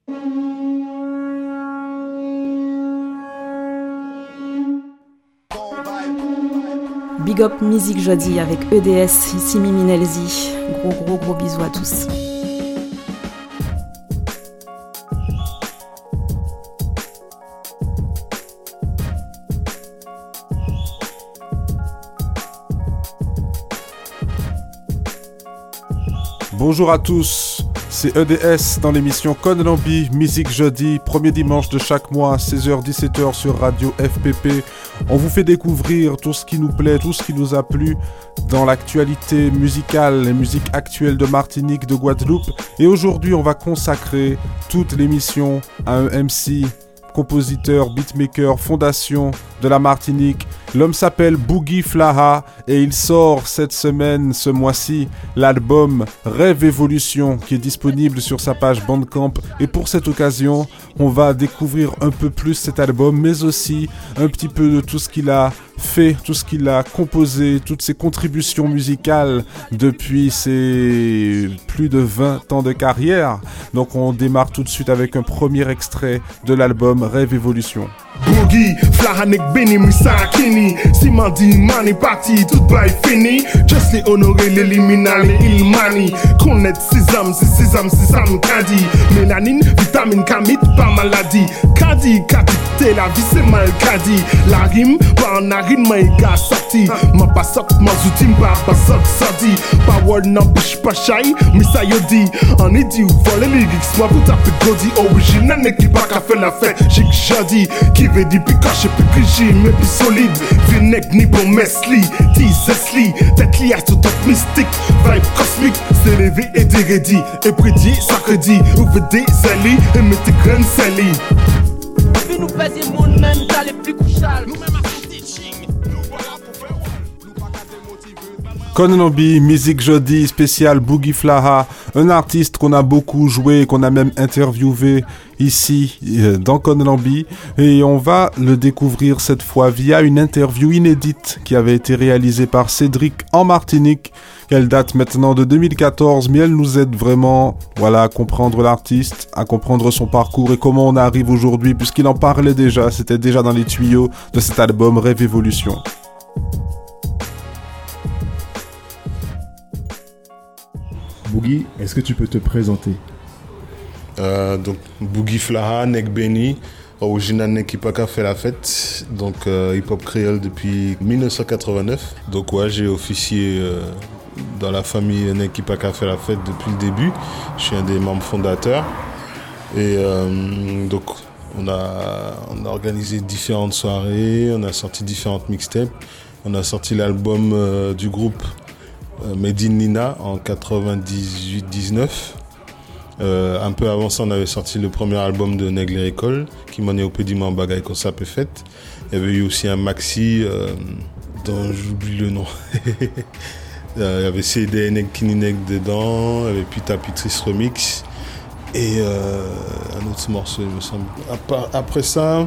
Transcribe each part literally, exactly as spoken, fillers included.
Big up Musique Jeudi avec E D S, ici Mimi Nelzi. Gros gros gros bisous à tous. Bonjour à tous, c'est E D S dans l'émission Conlambi, Musique Jeudi, premier dimanche de chaque mois, seize heures dix-sept heures sur Radio F P P. On vous fait découvrir tout ce qui nous plaît, tout ce qui nous a plu dans l'actualité musicale, les musiques actuelles de Martinique, de Guadeloupe. Et aujourd'hui, on va consacrer toute l'émission à un M C, compositeur, beatmaker, fondation de la Martinique. L'homme s'appelle Boogie Flaha et il sort cette semaine, ce mois-ci, l'album Rêve Évolution qui est disponible sur sa page Bandcamp. Et pour cette occasion, on va découvrir un peu plus cet album, mais aussi un petit peu de tout ce qu'il a fait, tout ce qu'il a composé, toutes ses contributions musicales depuis ses plus de vingt ans de carrière. Donc on démarre tout de suite avec un premier extrait de l'album Rêve Évolution. Boogie, Flahanek Benny, Misakini, Simandi, Mani, Parti, tout bail fini. Just les honorer, l'éliminer, les ilmani. Connaître ses âmes, c'est ses âmes, c'est ça, Kadi. Mélanine, vitamine, kamit, pas maladie. Kadi, Kadi, t'es la vie, c'est mal Kadi. La rime, pas en narine, ma éga sorti. Ma passok, ma zoutim, pas passok, sorti. Power n'empêche pas shy, mais ça y dit. En idiot, voler les lyrics, moi, vous tapez Godi. Original, n'est qui pas qu'à faire la fête, j'ai que j'ai qui veut dire puis caché puis grigé mais puis solide Vinek ni bon mesli Tizesli tête liée à tout top mystique vibe cosmique c'est levé et dérédi et prédit sacredi ouvre des alliés et mettez graines sali puis nous faisons monde même dans les plus couchables nous même à son teaching nous voilà pour faire nous pas qu'à démotiver Conlambi, Musique Jeudi, spécial Boogie Flaha, un artiste qu'on a beaucoup joué, qu'on a même interviewé ici euh, dans Conlambi, et on va le découvrir cette fois via une interview inédite qui avait été réalisée par Cédric en Martinique. Elle date maintenant de deux mille quatorze, mais elle nous aide vraiment, voilà, à comprendre l'artiste, à comprendre son parcours et comment on arrive aujourd'hui, puisqu'il en parlait déjà, c'était déjà dans les tuyaux de cet album Rêve Évolution. Boogie, est-ce que tu peux te présenter? euh, Donc, Boogie Flaha, Nek Benny, original Nek Ipaka fait la fête, donc euh, hip-hop créole depuis dix-neuf cent quatre-vingt-neuf. Donc, ouais, j'ai officié euh, dans la famille Nek Ipaka fait la fête depuis le début. Je suis un des membres fondateurs. Et euh, donc, on a, on a organisé différentes soirées, on a sorti différentes mixtapes, on a sorti l'album euh, du groupe Made in Nina en quatre-vingt-dix-huit dix-neuf. Euh, un peu avant ça, on avait sorti le premier album de Nègre École, qui m'en est au pédiment bagaille qu'on s'appelle fait. Il y avait eu aussi un maxi euh, dont j'oublie le nom. euh, il y avait C D Nègre Kini Nègre dedans, il y avait Pita Pitris Remix et euh, un autre morceau, il me semble. Après ça,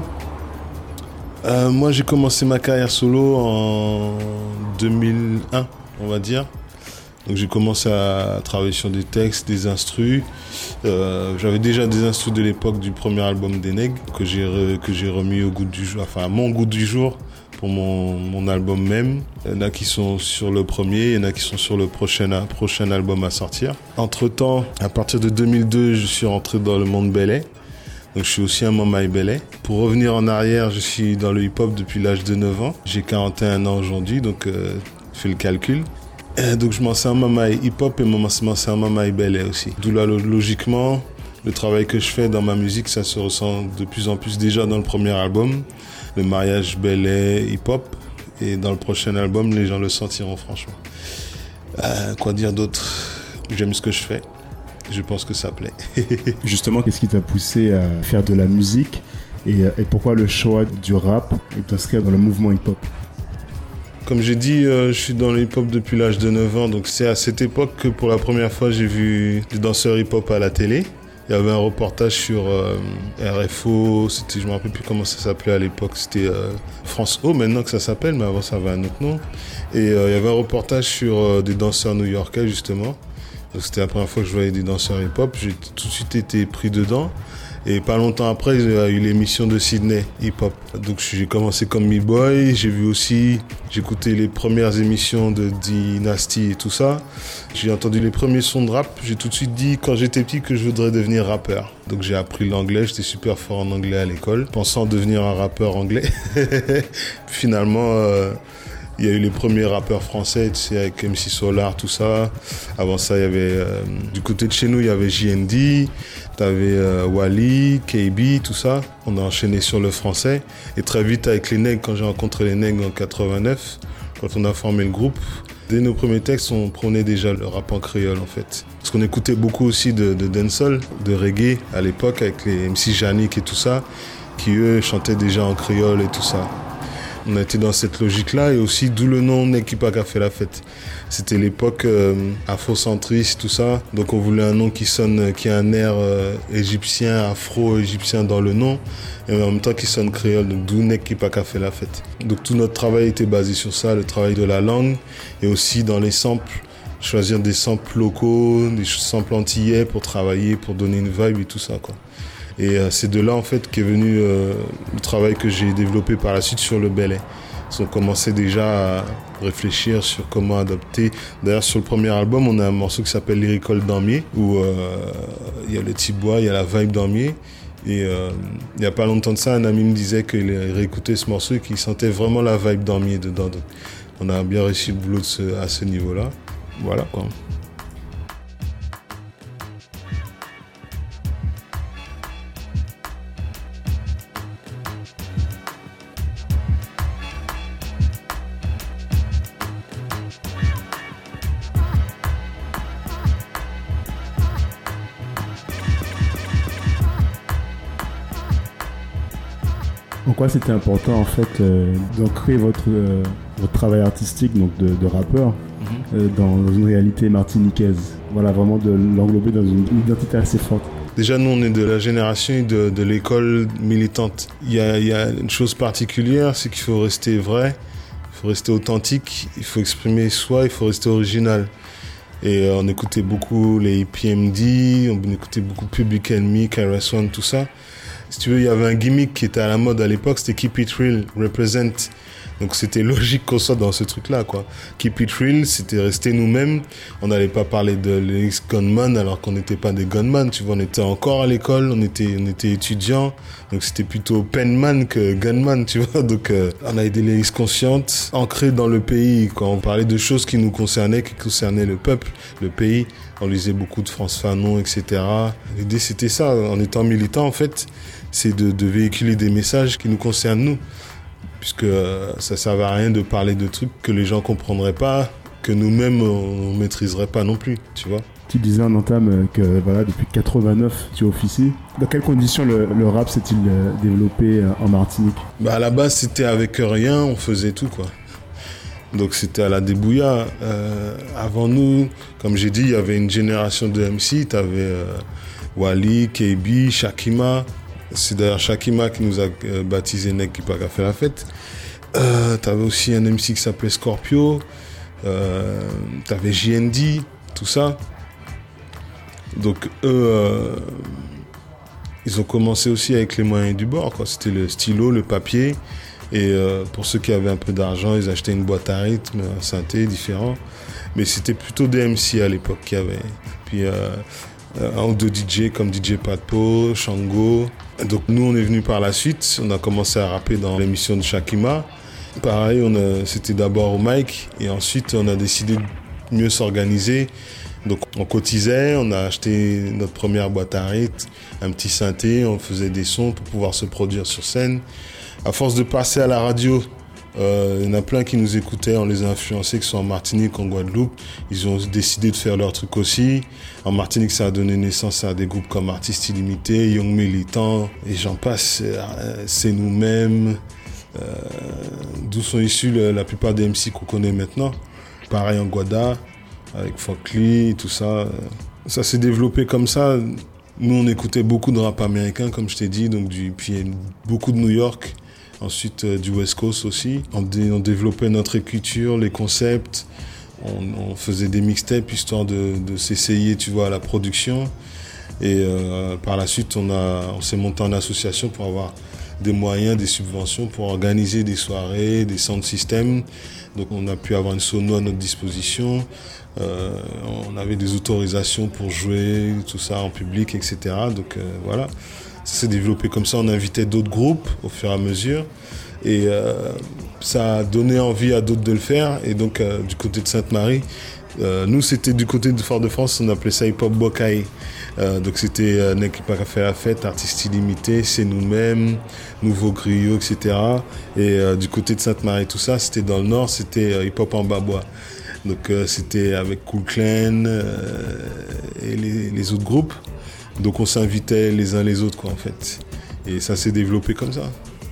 euh, moi j'ai commencé ma carrière solo en deux mille un, on va dire. Donc j'ai commencé à travailler sur des textes, des instrus. Euh, j'avais déjà des instrus de l'époque du premier album des Nègres que j'ai re, que j'ai remis au goût du jour, enfin à mon goût du jour pour mon, mon album même. Il y en a qui sont sur le premier, il y en a qui sont sur le prochain, prochain album à sortir. Entre-temps, à partir de deux mille deux, je suis rentré dans le monde belay. Donc je suis aussi un Mamaï belay. Pour revenir en arrière, je suis dans le hip-hop depuis l'âge de neuf ans. J'ai quarante et un ans aujourd'hui, donc euh, fais le calcul. Et donc je m'en sers un Mamaï hip-hop et je m'en sers un Mamaï belay aussi. D'où là, logiquement, le travail que je fais dans ma musique, ça se ressent de plus en plus déjà dans le premier album. Le mariage belay hip-hop. Et dans le prochain album, les gens le sentiront franchement. Euh, quoi dire d'autre? J'aime ce que je fais. Je pense que ça plaît. Justement, qu'est-ce qui t'a poussé à faire de la musique et, et pourquoi le choix du rap et t'inscrire dans le mouvement hip-hop? Comme j'ai dit, euh, je suis dans le hip-hop depuis l'âge de neuf ans. Donc c'est à cette époque que pour la première fois, j'ai vu des danseurs hip-hop à la télé. Il y avait un reportage sur euh, R F O, c'était, je ne me rappelle plus comment ça s'appelait à l'époque, c'était euh, France O maintenant que ça s'appelle, mais avant ça avait un autre nom. Et euh, il y avait un reportage sur euh, des danseurs new-yorkais justement. Donc c'était la première fois que je voyais des danseurs hip-hop, j'ai tout de suite été pris dedans. Et pas longtemps après, il y a eu l'émission de Sydney, Hip Hop. Donc j'ai commencé comme me-boy, j'ai vu aussi, j'ai écouté les premières émissions de Dynasty et tout ça. J'ai entendu les premiers sons de rap, j'ai tout de suite dit quand j'étais petit que je voudrais devenir rappeur. Donc j'ai appris l'anglais, j'étais super fort en anglais à l'école, pensant devenir un rappeur anglais. Finalement, euh, il y a eu les premiers rappeurs français, tu sais, avec M C Solar, tout ça. Avant ça, il y avait, euh, du côté de chez nous, il y avait J N D, t'avais euh, Wally, K B, tout ça. On a enchaîné sur le français. Et très vite, avec les Nègres, quand j'ai rencontré les Nègres en quatre-vingt-neuf, quand on a formé le groupe, dès nos premiers textes, on prenait déjà le rap en créole, en fait. Parce qu'on écoutait beaucoup aussi de, de dancehall, de reggae, à l'époque, avec les M C Yannick et tout ça, qui, eux, chantaient déjà en créole et tout ça. On a été dans cette logique-là et aussi d'où le nom Nek Qui Pa Ka Fait La Fête. C'était l'époque euh, afrocentriste, tout ça. Donc on voulait un nom qui sonne, qui a un air euh, égyptien, afro-égyptien dans le nom, et en même temps qui sonne créole. Donc d'où Nek Qui Pa Ka Fait La Fête. Donc tout notre travail était basé sur ça, le travail de la langue et aussi dans les samples. Choisir des samples locaux, des samples antillais pour travailler, pour donner une vibe et tout ça, quoi. Et euh, c'est de là en fait qu'est venu euh, le travail que j'ai développé par la suite sur le Belay. On commençait déjà à réfléchir sur comment adapter. D'ailleurs sur le premier album, on a un morceau qui s'appelle Lyrical Damier, où il euh, y a le petit bois, il y a la vibe Damier. Et euh, il n'y a pas longtemps de ça, un ami me disait qu'il réécoutait ce morceau et qu'il sentait vraiment la vibe Damier dedans. Donc, on a bien réussi le boulot de ce, à ce niveau-là. Voilà quoi. Pourquoi c'était important en fait euh, d'ancrer votre, euh, votre travail artistique donc de, de rappeur mm-hmm. euh, dans une réalité martiniquaise? Voilà, vraiment de l'englober dans une identité assez forte. Déjà, nous, on est de la génération de, de l'école militante. Il y a, il y a une chose particulière, c'est qu'il faut rester vrai, il faut rester authentique, il faut exprimer soi, il faut rester original. Et euh, on écoutait beaucoup les P M D, on écoutait beaucoup Public Enemy, K R S One, tout ça. Si tu veux, il y avait un gimmick qui était à la mode à l'époque, c'était Keep It Real, Represent. Donc c'était logique qu'on soit dans ce truc-là, quoi. Keep It Real, c'était rester nous-mêmes. On n'allait pas parler de l'ex-gunman alors qu'on n'était pas des gunman, tu vois. On était encore à l'école, on était, on était étudiants. Donc c'était plutôt penman que gunman, tu vois. Donc euh, on avait des lyrics conscientes, ancrées dans le pays. Quand on parlait de choses qui nous concernaient, qui concernaient le peuple, le pays, on lisait beaucoup de Frantz Fanon, et cetera. L'idée c'était ça, en étant militant en fait, c'est de, de véhiculer des messages qui nous concernent nous. Puisque euh, ça ne servait à rien de parler de trucs que les gens ne comprendraient pas, que nous-mêmes on ne maîtriserait pas non plus, tu vois. Tu disais en entame que voilà, depuis quatre-vingt-neuf, tu officies. Dans quelles conditions le, le rap s'est-il développé en Martinique? Bah à la base, c'était avec rien, on faisait tout, quoi. Donc c'était à la débrouilla. Euh, avant nous, comme j'ai dit, il y avait une génération de M C. Tu avais euh, Wally, K B, Shakima. C'est d'ailleurs Shakima qui nous a euh, baptisé Nek Qui Pa Ka Fait La Fête. Euh, tu avais aussi un M C qui s'appelait Scorpio. Euh, tu avais J N D, tout ça. Donc eux, euh, ils ont commencé aussi avec les moyens du bord, quoi. C'était le stylo, le papier. Et euh, pour ceux qui avaient un peu d'argent, ils achetaient une boîte à rythme, un synthé différent. Mais c'était plutôt des M C à l'époque qui avaient. Puis euh, un ou deux D J comme D J Patpo, Shango. Donc nous, on est venus par la suite. On a commencé à rapper dans l'émission de Shakima. Pareil, on a, c'était d'abord au mic. Et ensuite, on a décidé de mieux s'organiser. Donc on cotisait, on a acheté notre première boîte à rythme, un petit synthé, on faisait des sons pour pouvoir se produire sur scène. À force de passer à la radio, euh, il y en a plein qui nous écoutaient, on les a influencés, que ce soit en Martinique, en Guadeloupe. Ils ont décidé de faire leur truc aussi. En Martinique, ça a donné naissance à des groupes comme Artistes Illimités, Young Militant, et j'en passe, c'est nous-mêmes, euh, d'où sont issus le, la plupart des M C qu'on connaît maintenant. Pareil en Guada, avec Folkly, tout ça. Ça s'est développé comme ça. Nous, on écoutait beaucoup de rap américain, comme je t'ai dit, donc du, puis beaucoup de New York. Ensuite, euh, du West Coast aussi. On, dé, on développait notre écriture, les concepts. On, on faisait des mixtapes histoire de, de s'essayer, tu vois, à la production. Et euh, par la suite, on, a, on s'est monté en association pour avoir des moyens, des subventions pour organiser des soirées, des sound systems. Donc on a pu avoir une sono à notre disposition. Euh, on avait des autorisations pour jouer, tout ça en public, et cetera. Donc euh, voilà, ça s'est développé comme ça. On invitait d'autres groupes au fur et à mesure. Et euh, ça a donné envie à d'autres de le faire. Et donc euh, du côté de Sainte-Marie, euh, nous c'était du côté de Fort-de-France, on appelait ça hip-hop Bokaï. Euh, donc c'était euh, Nek qui a fait la fête, Artistes Illimités, C'est Nous-mêmes, Nouveau Griot, et cetera. Et euh, du côté de Sainte-Marie, tout ça, c'était dans le nord, c'était euh, hip-hop en Babois. Donc euh, c'était avec Cool Clan euh, et les, les autres groupes. Donc on s'invitait les uns les autres, quoi, en fait. Et ça s'est développé comme ça.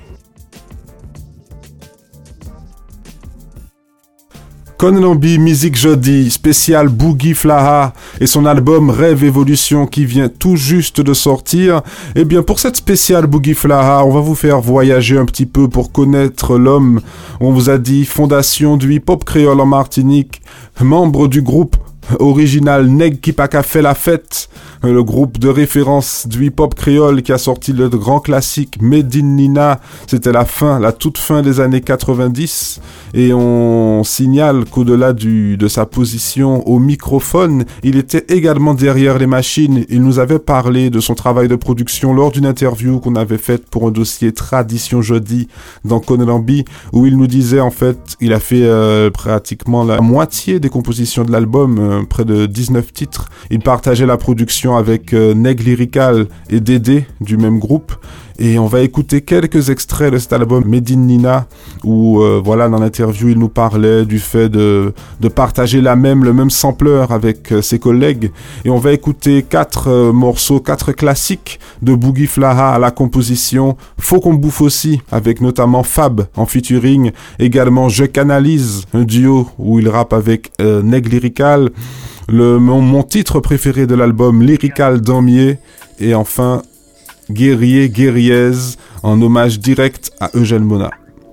Konlambi Musique Jeudi, spécial Boogie Flaha et son album Rêve Évolution qui vient tout juste de sortir. Et bien pour cette spéciale Boogie Flaha, on va vous faire voyager un petit peu pour connaître l'homme. On vous a dit fondation du hip-hop créole en Martinique, membre du groupe original Neg qui pa ka fait la fête, le groupe de référence du hip-hop créole qui a sorti le grand classique Made in Nina. C'était la fin, la toute fin des années quatre-vingt-dix. Et on signale qu'au-delà du, de sa position au microphone, il était également derrière les machines. Il nous avait parlé de son travail de production lors d'une interview qu'on avait faite pour un dossier Tradition Jeudi dans Konlambi, où il nous disait en fait, il a fait euh, pratiquement la moitié des compositions de l'album, euh, près de dix-neuf titres. Il partageait la production avec euh, Neg Lyrical et Dédé du même groupe. Et on va écouter quelques extraits de cet album Made in Nina, où euh, voilà, dans l'interview il nous parlait du fait de, de partager la même, le même sampleur avec euh, ses collègues. Et on va écouter quatre euh, morceaux, quatre classiques de Boogie Flaha à la composition. Faut qu'on bouffe aussi, avec notamment Fab en featuring. Également Je Canalise, un duo où il rappe avec euh, Neg Lyrical. Le, mon, mon titre préféré de l'album, Lyrical Damier. Et enfin Guerrier, guerrieuse, en hommage direct à Eugène Mona.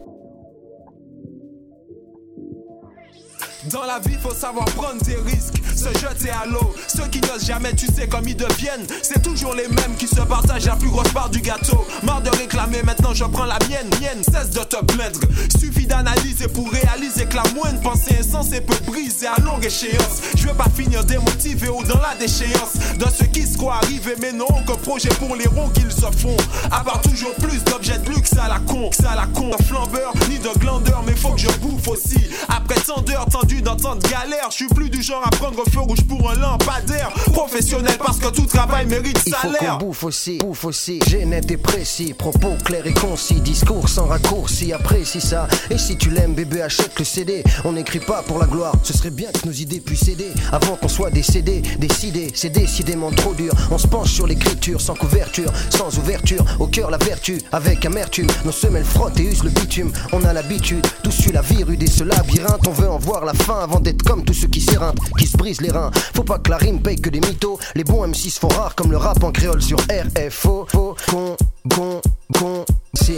Dans la vie, faut savoir prendre des risques, se jeter à l'eau. Ceux qui n'osent jamais, tu sais comme ils deviennent. C'est toujours les mêmes qui se partagent la plus grosse part du gâteau. Marre de réclamer, maintenant je prends la mienne. mienne. Cesse de te plaindre, suffit d'analyser pour réaliser que la moindre pensée insensée peut briser à longue échéance. Je veux pas finir démotivé ou dans la déchéance de ceux qui se croient arriver mais n'ont aucun projet pour les ronds qu'ils se font. À part toujours plus d'objets de luxe à la con, que à la con. De flambeur, ni de glandeur, mais faut que je bouffe aussi. Après tant d'heures tendues dans tant de galères, je suis plus du genre à prendre feu rouge pour un lampadaire. Professionnel parce que tout travail mérite salaire. Il faut qu'on bouffe aussi, bouffe aussi. J'ai net et précis, propos clairs et concis, discours sans raccourci, apprécie ça. Et si tu l'aimes bébé, achète le C D. On n'écrit pas pour la gloire, ce serait bien que nos idées puissent aider avant qu'on soit décédé. Décidé, c'est décidément trop dur. On se penche sur l'écriture sans couverture, sans ouverture, au cœur la vertu, avec amertume. Nos semelles frottent et usent le bitume. On a l'habitude, tous suit la vie rude et ce labyrinthe. On veut en voir la fin avant d'être comme tous ceux qui s'éreintent, qui se brisent les reins. Faut pas que la rime paye que des mythos. Les bons M six font rare comme le rap en créole sur R F O. Faux, con, con, con, si,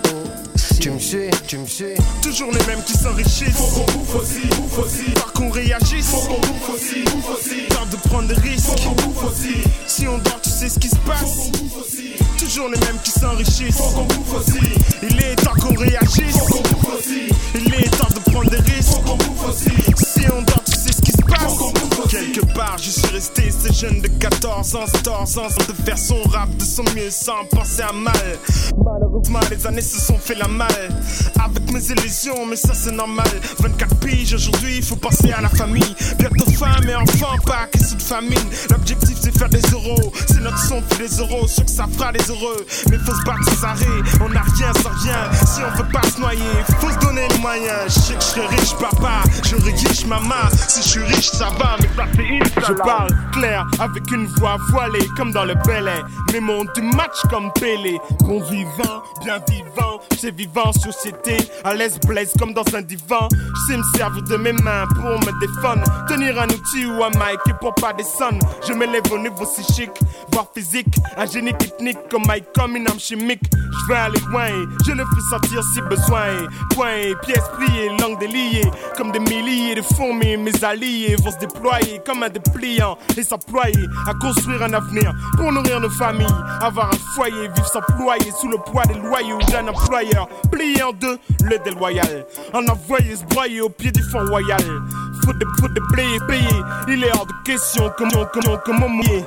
si. Tu me suis, tu me suis. Toujours les mêmes qui s'enrichissent. Faut qu'on bouffe aussi, bouffe aussi. Pas qu'on réagisse. Faut qu'on bouffe aussi, bouffe aussi. Tente de prendre des risques. Faut qu'on bouffe aussi. Si on dort, tu sais ce qui se passe. Faut qu'on bouffe aussi. Toujours les mêmes qui s'enrichissent. Faut qu'on bouffe aussi. Il est temps qu'on réagisse. Faut qu'on bouffe aussi. Il est temps de prendre des risques. Faut qu'on bouffe aussi. Si on dort, tu sais ce qui se passe. Faut qu'on bouffe aussi. Quelque part, je suis resté ce jeune de quatorze ans, quatorze ans, de faire son rap de son mieux sans penser à mal. Malheureusement, les années se sont fait la malle. Avec mes illusions, mais ça c'est normal. vingt-quatre piges, aujourd'hui, il faut penser à la famille. Bientôt femme et enfants, pas question de famine. L'objectif c'est faire des euros. C'est notre son fait des euros, sûr que ça fera des heureux. Mais faut se battre sans arrêt, on n'a rien sans rien. Si on veut pas se noyer, faut se donner les moyens. Je sais que je serai riche, papa, je riche, maman. Si je suis riche, ça va, mais ça c'est une. Je parle clair, avec une voix voilée, comme dans le Bel Air. Mais mon du match comme Pelé. Bon vivant, bien vivant, c'est vivant, société. À l'aise, blaise comme dans un divan. Je sais me servir de mes mains pour me défendre. Tenir un outil ou un mic et pour pas descendre. Je m'élève au niveau psychique, voire physique. Un génie technique comme Mike, comme une âme chimique. Je vais aller loin et je le fais sentir si besoin. Point et pièces pliées, langue déliée. Comme des milliers de fourmis, mes alliés vont se déployer. employés comme un dépliant et s'employer à construire un avenir pour nourrir nos familles, avoir un foyer, vivre sans ployer sous le poids des loyaux d'un employeur, plié en deux, le déloyal, en envoyer se broyer au pied du fond royal. Faut de, faut de payer, payer, il est hors de question que mon, que mon, que mon mouillé.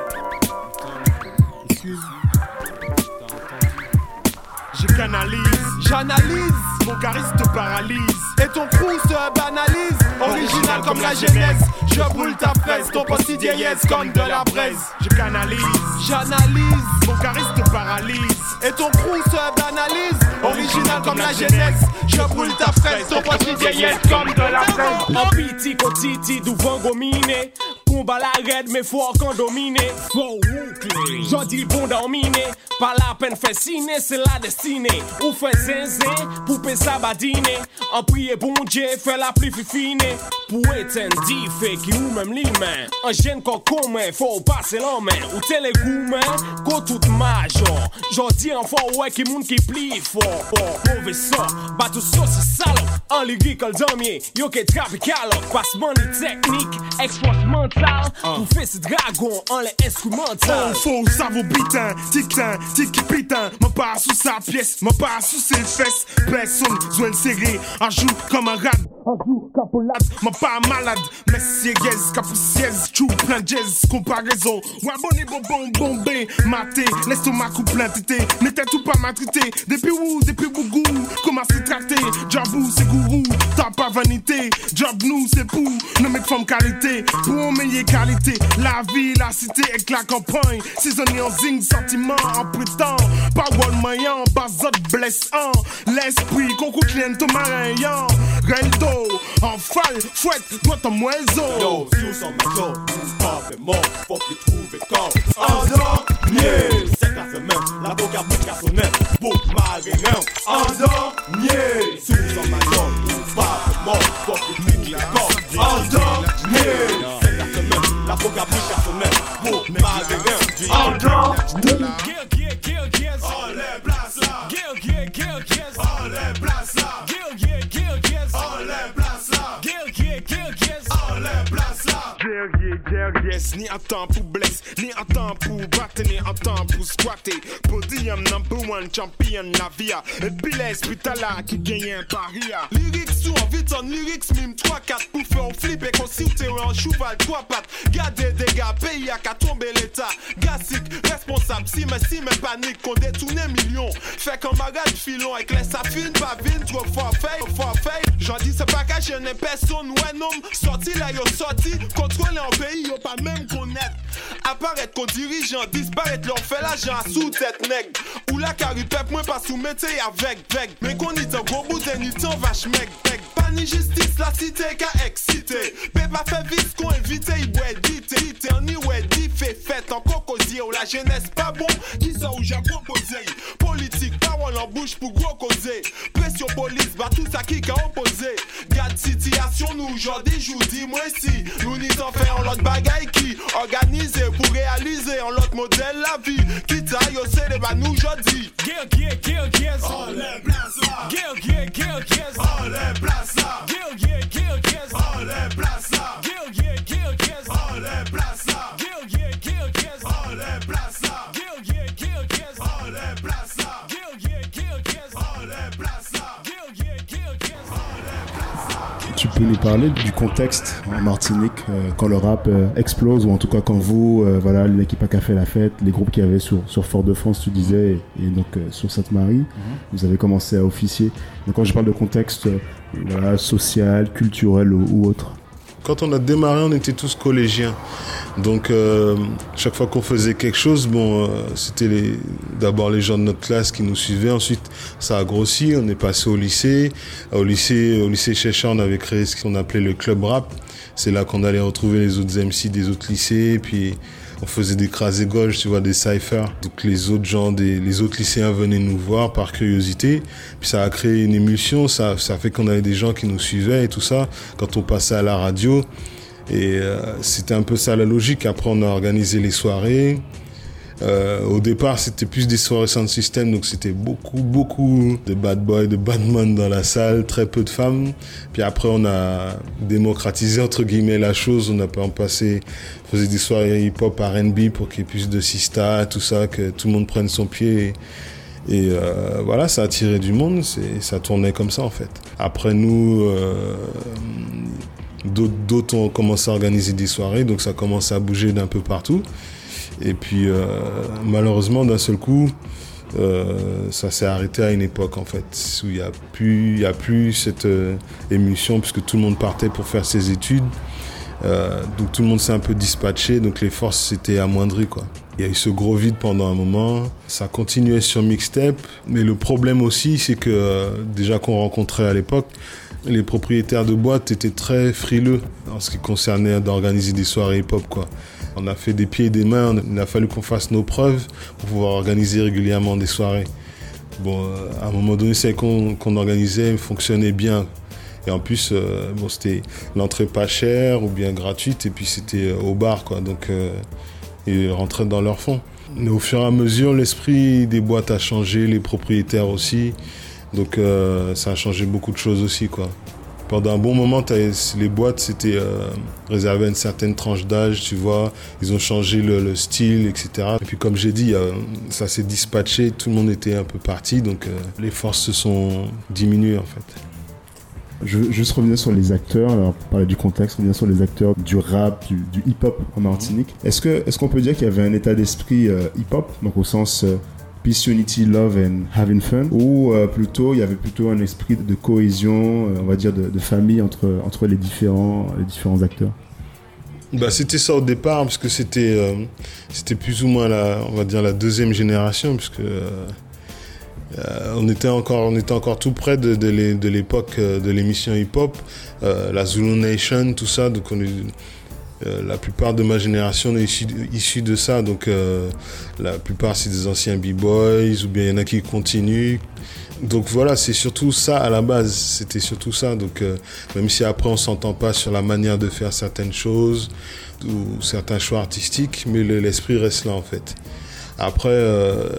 Je canalise, j'analyse, mon charisme te paralyse. Et ton crew se banalise, original comme la genèse. Je brûle ta fraise, ton posti dièse comme de la braise. Je canalise, j'analyse, mon charisme te paralyse. Et ton crew se banalise, original comme la genèse. Je brûle ta fraise, ton posti dièse comme de la braise. En piti, kotiti, d'ouvant gominé. Combat la raide, mais faut encore dominer. Faut j'en dis bon dominer. Pas la peine fait ciné, c'est la destinée. Ou fait zinzin, poupée sabadine. En prier bon Dieu, fait la pluie fine. Pour éteindre fait qui ou même les mains. En gêne qu'on commun, faut passer la main. Ou télégoumens, qu'on tout major. J'en dis enfant, ouais, qui moun qui plie fort. Mauvais sort, bat tout ça, c'est salope. En lyrique, le damier, yo qui trafic caloc. Passement de technique, exploit mental. Pour faire ce dragon en les instrumentales. Faux, faux, ça vaut bitin, tic-tin, tic-pitin. M'en passe sous sa pièce, m'en passe sous ses fesses. Personne, zouel serré, en joue comme un rat. En joue capolade, m'en pas malade. Messieurs, yes, capoussiès, chou, plein de jazz, comparaison. Ouais, bonnet, bonbon, bombé, maté, l'estomac ou plein tété. N'était tout pas maltraité, depuis où, depuis bougou. Comment c'est tracté, jabou, c'est gourou. T'as pas vanité, job nous, c'est pour. Ne mettre femme qualité, pour meilleure qualité. La vie, la cité et la campagne. Saisonnier en zing, sentiment, en prétend. Parole moyen, bazote blessant. L'esprit, concours client, ton marin, Reldo, en falle, fouette, doit ton moiseau. Yo, si vous sommes morts, vous parlez mort, faut qu'ils trouvent corps. En dormier, c'est la semaine, la boca bouca sonnette, beau marin. En dormier, si vous sommes morts, vous parlez mort, faut qu'ils trouvent corps. En dormier, c'est la semaine, la boca bouca sonnette, beau marin. En dormier, Gil, Gil, Gil, yes. on les place là. Gil, Gil, Gil, yes. On les place là. Gil, Gil, Gil, yes. On les place là. Gil, Gil, Gil, yes. On les place là. Guerrier, guerrier, ni un temps pour blesser, ni un temps pour battre, ni un temps pour squatter. Podium number one champion la via. Et puis l'esprit là qui gagne un pari. Lyrics sous en vite en lyrics, mime trois quatre pour faire un flip et qu'on s'y en cheval trois pattes. Gardez des gars, pays à qu'à tomber l'état. Gassic, responsable, si mais si mais panique, qu'on détourne millions. Fait qu'en marade filon avec les safines, pas vine, trop forfait, forfait. J'en dis c'est pas qu'à je n'ai personne, ouais non. Sorti là, yo sorti, contrôler en pays, yo pas même connaître. Apparaître qu'on dirigeant, disparaître l'on fait l'argent sous tête nègre. Ou la caripep, moi pas sous métier avec veg. Mais qu'on y t'en gros bout d'un y t'en vache mec, mec. Pas ni justice, la cité qu'a excité. Pépa fait vite qu'on invite, il boit dit, dit, on y ouais dit, fait fête en cocosier. Ou la jeunesse pas bon, qui ça ou j'ai proposé. Politique, parole en bouche pour gros causer. Pression police, bah tout ça qui qu'a opposé. Garde situation, nous aujourd'hui, je vous dis, moi si. Nous n'y t'en fait en l'autre bagaille qui organisé pour réaliser en l'autre modèle la vie. Qui taille au c'est les bah nous aujourd'hui. Gil, Gil, Gil, yes. On les place là. Gil, Gil, Gil, yes. On les place là. Gil, Gil, Gil, yes. On les place là. Gil, Gil, Gil, yes. On les place là. Gil, Gil, Gil, yes. On les place là. Gil, Gil, Gil, yes. On les place là. Gil, Gil, Gil, yes. On les place là. Gil, Gil, Gil, yes. Tu peux nous parler du contexte en Martinique euh, quand le rap euh, explose, ou en tout cas quand vous, euh, voilà, l'équipe A fait la fête, les groupes qu'il y avait sur, sur Fort-de-France, tu disais, et, et donc euh, sur Sainte-Marie, mm-hmm. vous avez commencé à officier. Donc quand je parle de contexte euh, voilà, social, culturel ou, ou autre. Quand on a démarré, on était tous collégiens. Donc, euh, chaque fois qu'on faisait quelque chose, bon, euh, c'était les, d'abord les gens de notre classe qui nous suivaient. Ensuite, ça a grossi. On est passé au lycée. Au lycée, au lycée Chécha, on avait créé ce qu'on appelait le club rap. C'est là qu'on allait retrouver les autres M C des autres lycées. Puis, on faisait des crasés-gauches, tu vois, des cyphers. Donc, les autres gens, des, les autres lycéens venaient nous voir par curiosité. Puis, ça a créé une émulsion. Ça, ça fait qu'on avait des gens qui nous suivaient et tout ça. Quand on passait à la radio. Et euh, c'était un peu ça la logique. Après, on a organisé les soirées. Euh, au départ, c'était plus des soirées sound system, donc c'était beaucoup, beaucoup de bad boys, de bad men dans la salle, très peu de femmes. Puis après, on a démocratisé, entre guillemets, la chose. On a passé, on faisait des soirées hip-hop R and B pour qu'il y ait plus de sista, tout ça, que tout le monde prenne son pied. Et, et euh, voilà, ça a attiré du monde, c'est, ça tournait comme ça, en fait. Après, nous, euh, d'autres, d'autres ont commencé à organiser des soirées, donc ça a commencé à bouger d'un peu partout. Et puis, euh, malheureusement, d'un seul coup, euh, ça s'est arrêté à une époque, en fait, où il n'y a plus, il y a plus cette euh, émulsion, puisque tout le monde partait pour faire ses études. Euh, donc, tout le monde s'est un peu dispatché, donc les forces s'étaient amoindries, quoi. Il y a eu ce gros vide pendant un moment. Ça continuait sur mixtape. Mais le problème aussi, c'est que, euh, déjà qu'on rencontrait à l'époque, les propriétaires de boîtes étaient très frileux en ce qui concernait d'organiser des soirées hip-hop, quoi. On a fait des pieds et des mains, il a fallu qu'on fasse nos preuves pour pouvoir organiser régulièrement des soirées. Bon, euh, à un moment donné, celles qu'on, qu'on organisait fonctionnaient bien. Et en plus, euh, bon, c'était l'entrée pas chère ou bien gratuite, et puis c'était au bar, quoi. Donc, euh, ils rentraient dans leur fond. Mais au fur et à mesure, l'esprit des boîtes a changé, les propriétaires aussi. Donc, euh, ça a changé beaucoup de choses aussi, quoi. Pendant un bon moment, les boîtes, c'était euh, réservé à une certaine tranche d'âge, tu vois. Ils ont changé le, le style, et cetera. Et puis, comme j'ai dit, euh, ça s'est dispatché. Tout le monde était un peu parti. Donc, euh, les forces se sont diminuées, en fait. Je veux juste revenir sur les acteurs, alors pour parler du contexte, revenir sur les acteurs du rap, du, du hip-hop en Martinique. Est-ce que, est-ce qu'on peut dire qu'il y avait un état d'esprit euh, hip-hop, donc au sens... Euh, Peace, unity, love and having fun, ou euh, plutôt il y avait plutôt un esprit de cohésion, euh, on va dire de, de famille entre, entre les, différents, les différents acteurs? Bah, c'était ça au départ, parce que c'était, euh, c'était plus ou moins la, on va dire la deuxième génération, puisque euh, euh, on, était encore, on était encore tout près de, de, l'é, de l'époque euh, de l'émission hip-hop, euh, la Zulu Nation, tout ça, donc on est... Euh, la plupart de ma génération est issue, issue de ça, donc euh, la plupart c'est des anciens b-boys ou bien il y en a qui continuent. Donc voilà, c'est surtout ça à la base, c'était surtout ça. Donc euh, même si après on s'entend pas sur la manière de faire certaines choses ou certains choix artistiques, mais le, l'esprit reste là en fait. Après, euh,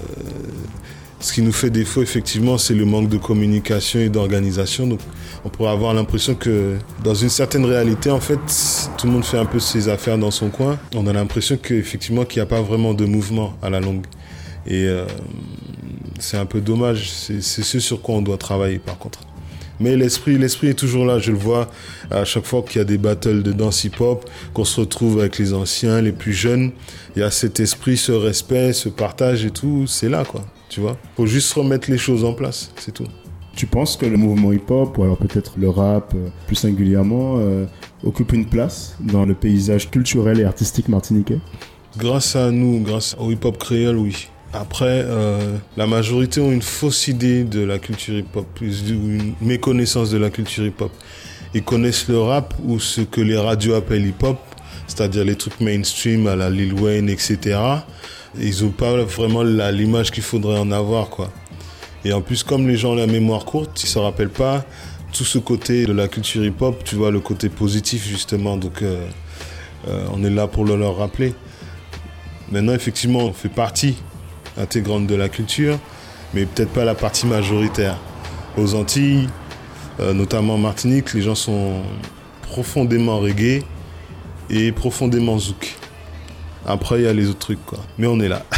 ce qui nous fait défaut effectivement, c'est le manque de communication et d'organisation. Donc on pourrait avoir l'impression que dans une certaine réalité, en fait, tout le monde fait un peu ses affaires dans son coin. On a l'impression qu'effectivement qu'il n'y a pas vraiment de mouvement à la longue. Et euh, c'est un peu dommage. C'est, c'est ce sur quoi on doit travailler par contre. Mais l'esprit, l'esprit est toujours là. Je le vois à chaque fois qu'il y a des battles de danse hip-hop, qu'on se retrouve avec les anciens, les plus jeunes. Il y a cet esprit, ce respect, ce partage et tout. C'est là, quoi. Tu vois, faut juste remettre les choses en place, c'est tout. Tu penses que le mouvement hip-hop, ou alors peut-être le rap euh, plus singulièrement, euh, occupe une place dans le paysage culturel et artistique martiniquais? Grâce à nous, grâce au hip-hop créole, oui. Après, euh, la majorité ont une fausse idée de la culture hip-hop, une méconnaissance de la culture hip-hop. Ils connaissent le rap ou ce que les radios appellent hip-hop, c'est-à-dire les trucs mainstream à la Lil Wayne, et cetera. Ils n'ont pas vraiment la, l'image qu'il faudrait en avoir, quoi. Et en plus, comme les gens ont la mémoire courte, ils ne se rappellent pas tout ce côté de la culture hip-hop, tu vois, le côté positif, justement. Donc, euh, euh, on est là pour le leur rappeler. Maintenant, effectivement, on fait partie intégrante de la culture, mais peut-être pas la partie majoritaire. Aux Antilles, euh, notamment en Martinique, les gens sont profondément reggae et profondément zouk. Après, il y a les autres trucs, quoi. Mais on est là.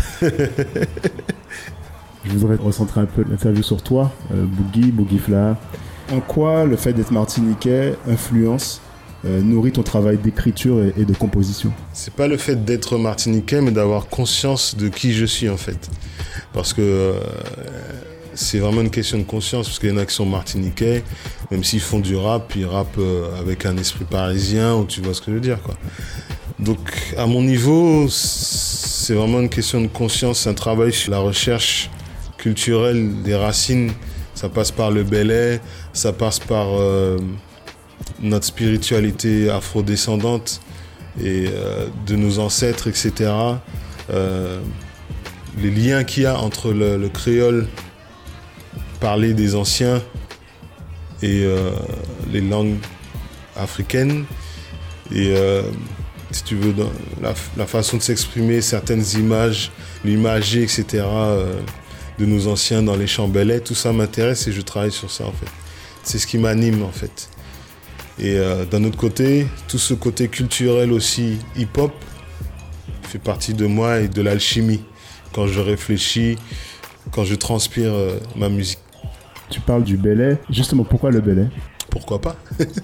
Je voudrais recentrer un peu l'interview sur toi, euh, Boogie, Boogie Flaha. En quoi le fait d'être martiniquais influence, euh, nourrit ton travail d'écriture et, et de composition? C'est pas le fait d'être martiniquais, mais d'avoir conscience de qui je suis, en fait. Parce que euh, c'est vraiment une question de conscience, parce qu'il y en a qui sont martiniquais, même s'ils font du rap, ils rappent euh, avec un esprit parisien, ou tu vois ce que je veux dire, quoi. Donc, à mon niveau, c'est vraiment une question de conscience, un travail sur la recherche culturelle des racines. Ça passe par le belay, ça passe par euh, notre spiritualité afrodescendante et euh, de nos ancêtres, et cetera. Euh, les liens qu'il y a entre le, le créole parlé des anciens et euh, les langues africaines. Et euh, si tu veux, dans la, la façon de s'exprimer, certaines images, l'imagerie, et cetera euh, de nos anciens dans les chants bellais, tout ça m'intéresse et je travaille sur ça en fait. C'est ce qui m'anime en fait. Et euh, d'un autre côté, tout ce côté culturel aussi hip-hop fait partie de moi et de l'alchimie. Quand je réfléchis, quand je transpire euh, ma musique. Tu parles du bellais. Justement, pourquoi le bellais ? Pourquoi pas?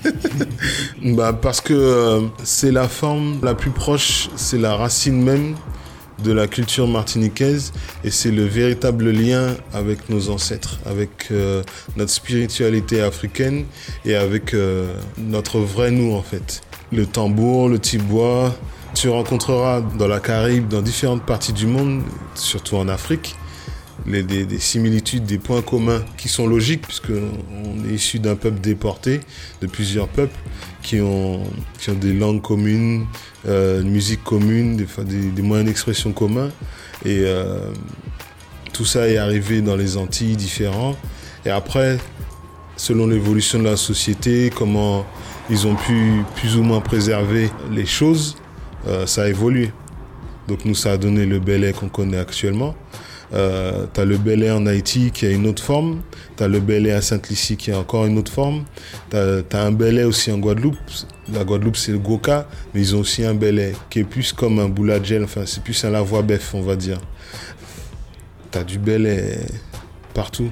Bah parce que euh, c'est la forme la plus proche, c'est la racine même de la culture martiniquaise et c'est le véritable lien avec nos ancêtres, avec euh, notre spiritualité africaine et avec euh, notre vrai nous en fait. Le tambour, le tibois, tu rencontreras dans la Caraïbe, dans différentes parties du monde, surtout en Afrique, Les, des, des similitudes, des points communs qui sont logiques puisqu'on est issu d'un peuple déporté, de plusieurs peuples qui ont, qui ont des langues communes, euh, une musique commune, des, des, des moyens d'expression communs. Et euh, tout ça est arrivé dans les Antilles différents. Et après, selon l'évolution de la société, comment ils ont pu plus ou moins préserver les choses, euh, ça a évolué. Donc nous, ça a donné le bellais qu'on connaît actuellement. Euh, t'as le bellais en Haïti qui a une autre forme, t'as le bellais à Sainte-Lucie qui a encore une autre forme, t'as, t'as un bellais aussi en Guadeloupe. La Guadeloupe c'est le goka, mais ils ont aussi un bellais qui est plus comme un boula gel, enfin c'est plus un lavoie-bœuf on va dire. T'as du bellais partout,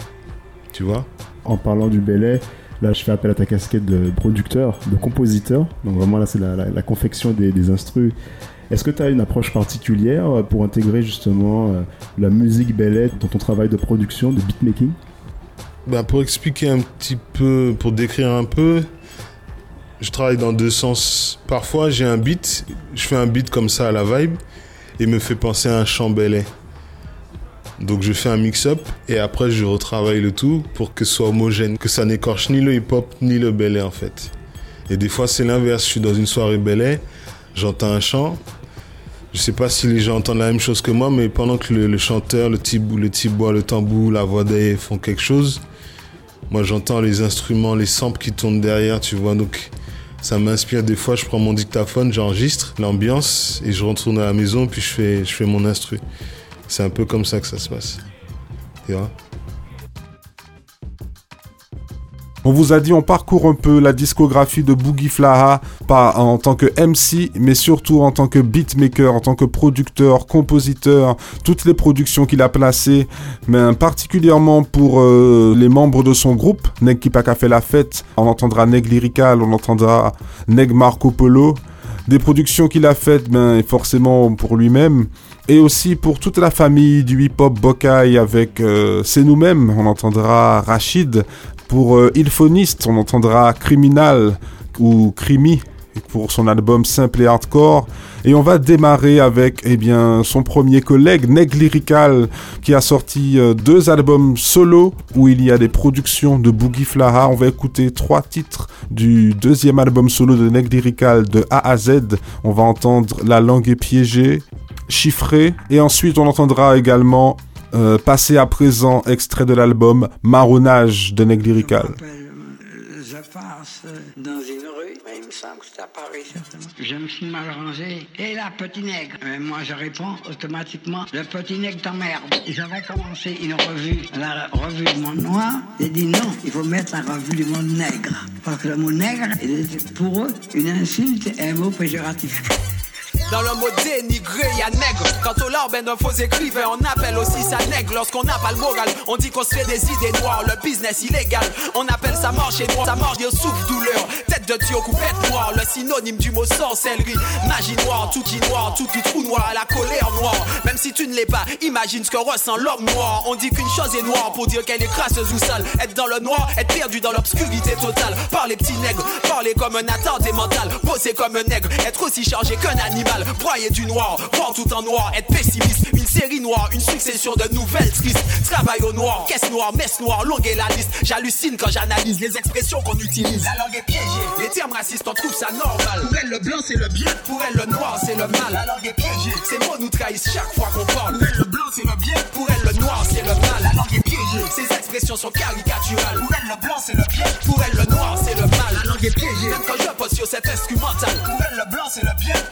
tu vois. En parlant du bellais, là je fais appel à ta casquette de producteur, de compositeur, donc vraiment là c'est la, la, la confection des, des instrus. Est-ce que tu as une approche particulière pour intégrer justement euh, la musique bellais dans ton travail de production, de beatmaking ? Ben pour expliquer un petit peu, pour décrire un peu, je travaille dans deux sens. Parfois j'ai un beat, je fais un beat comme ça à la vibe et me fait penser à un chant bellais. Donc je fais un mix-up et après je retravaille le tout pour que ce soit homogène, que ça n'écorche ni le hip-hop ni le bellais en fait. Et des fois c'est l'inverse, je suis dans une soirée bellais, j'entends un chant. Je sais pas si les gens entendent la même chose que moi, mais pendant que le, le chanteur, le tibou, le tibois, le tambour, la voix d'ail font quelque chose, moi j'entends les instruments, les samples qui tournent derrière, tu vois. Donc ça m'inspire des fois, je prends mon dictaphone, j'enregistre l'ambiance et je retourne à la maison puis je fais, je fais mon instru. C'est un peu comme ça que ça se passe. Tu vois ? On vous a dit, on parcourt un peu la discographie de Boogie Flaha, pas en tant que M C, mais surtout en tant que beatmaker, en tant que producteur, compositeur, toutes les productions qu'il a placées, mais particulièrement pour euh, les membres de son groupe, Neg Kipaka fait la fête, on entendra Neg Lyrical, on entendra Neg Marco Polo, des productions qu'il a faites, ben, forcément pour lui-même, et aussi pour toute la famille du hip-hop Bokai avec euh, C'est nous-mêmes, on entendra Rachid. Pour euh, Ilphoniste, on entendra Criminal ou Crimi pour son album Simple et Hardcore. Et on va démarrer avec eh bien, son premier collègue, Neg Lyrical, qui a sorti euh, deux albums solo où il y a des productions de Boogie Flaha. On va écouter trois titres du deuxième album solo de Neg Lyrical de A à Z. On va entendre La langue est piégée, Chiffré, et ensuite on entendra également Euh, passé à présent, extrait de l'album Marronnage de Neg Lyrical. Je passe dans une rue, mais il me semble que c'est à Paris, certainement. Je me suis mal rangé. Et là, petit nègre. Et moi, je réponds automatiquement, le petit nègre t'emmerde. J'avais commencé une revue, la revue du monde noir. J'ai dit non, il faut mettre la revue du monde nègre. Parce que le mot nègre est pour eux une insulte et un mot péjoratif. Dans le mot dénigré, y'a nègre. Quant au lore, ben d'un faux écrivain, on appelle aussi ça nègre. Lorsqu'on n'a pas le moral, on dit qu'on se fait des idées noires. Le business illégal, on appelle ça mort chez moi. Ça mort, dire souffle, douleur. Tête de tuyau, coupette noire. Le synonyme du mot sorcellerie. Magie noire, tout qui noir, tout du trou noir, la colère noire. Même si tu ne l'es pas, imagine ce que ressent l'homme noir. On dit qu'une chose est noire pour dire qu'elle est crasseuse ou sale. Être dans le noir, être perdu dans l'obscurité totale. Par les petits nègres, parler comme un attenté mental. Bosser comme un nègre, être aussi chargé qu'un animal. Broyer du noir, voir tout en noir, être pessimiste. Une série noire, une succession de nouvelles tristes. Travail au noir, caisse noire, messe noire, longue est la liste. J'hallucine quand j'analyse les expressions qu'on utilise. La langue est piégée, les termes racistes, on trouve ça normal. Pour elle, le blanc c'est le bien, pour elle, le noir c'est le mal. La langue est piégée, ces mots nous trahissent chaque fois qu'on parle. Pour elle, le blanc c'est le bien, pour elle, le noir c'est le mal. La langue est piégée, ces expressions sont caricaturales. Pour elle, le blanc c'est le bien, pour elle, le noir c'est le mal. La langue est piégée, même quand je pose sur cet instrumental. Pour elle, le blanc c'est le bien,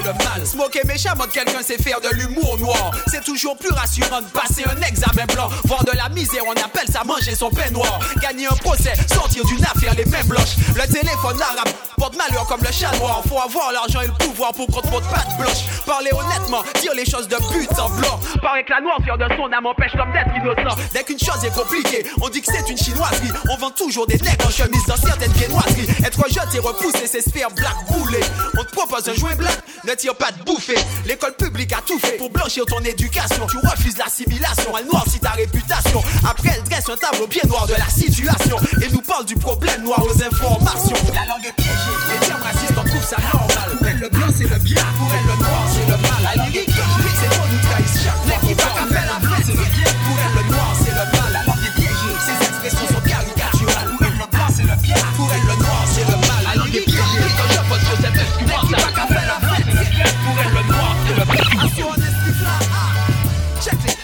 le mal. Smoker méchamment de quelqu'un, c'est faire de l'humour noir. C'est toujours plus rassurant de passer un examen blanc. Voir de la misère, on appelle ça manger son pain noir. Gagner un procès, sortir d'une affaire les mains blanches. Le téléphone arabe porte malheur comme le chat noir. Faut avoir l'argent et le pouvoir pour contre votre patte blanche. Parler honnêtement, dire les choses de but en blanc. Paraît que la noirceur de son âme empêche l'homme d'être innocent. Dès qu'une chose est compliquée, on dit que c'est une chinoiserie. On vend toujours des nègres en chemise dans certaines viennoiseries. Être jeté, repoussé, c'est se faire black bouler. On te propose un joint black, ne tire pas de bouffer. L'école publique a tout fait pour blanchir ton éducation. Tu refuses l'assimilation, elle noircit ta réputation. Après elle dresse un tableau bien noir de la situation et nous parle du problème noir aux informations. La langue est piégée, les termes racistes on trouve ça normal. Pour elle le blanc c'est le bien, pour elle le noir c'est le mal. La lyrique, c'est pour nous trahir chaque fois. Qui va faire la fête, c'est le bien. Pour elle le noir c'est le mal. La langue est piégée, ses expressions sont caricaturales. Pour elle le blanc c'est le bien, pour elle le noir c'est le mal. La langue est piégée, quand je pose sur cette excuse-moi, qui va faire la fête, c'est le bien. Pour elle le noir c'est le mal. Assure un esprit là, ah, check it,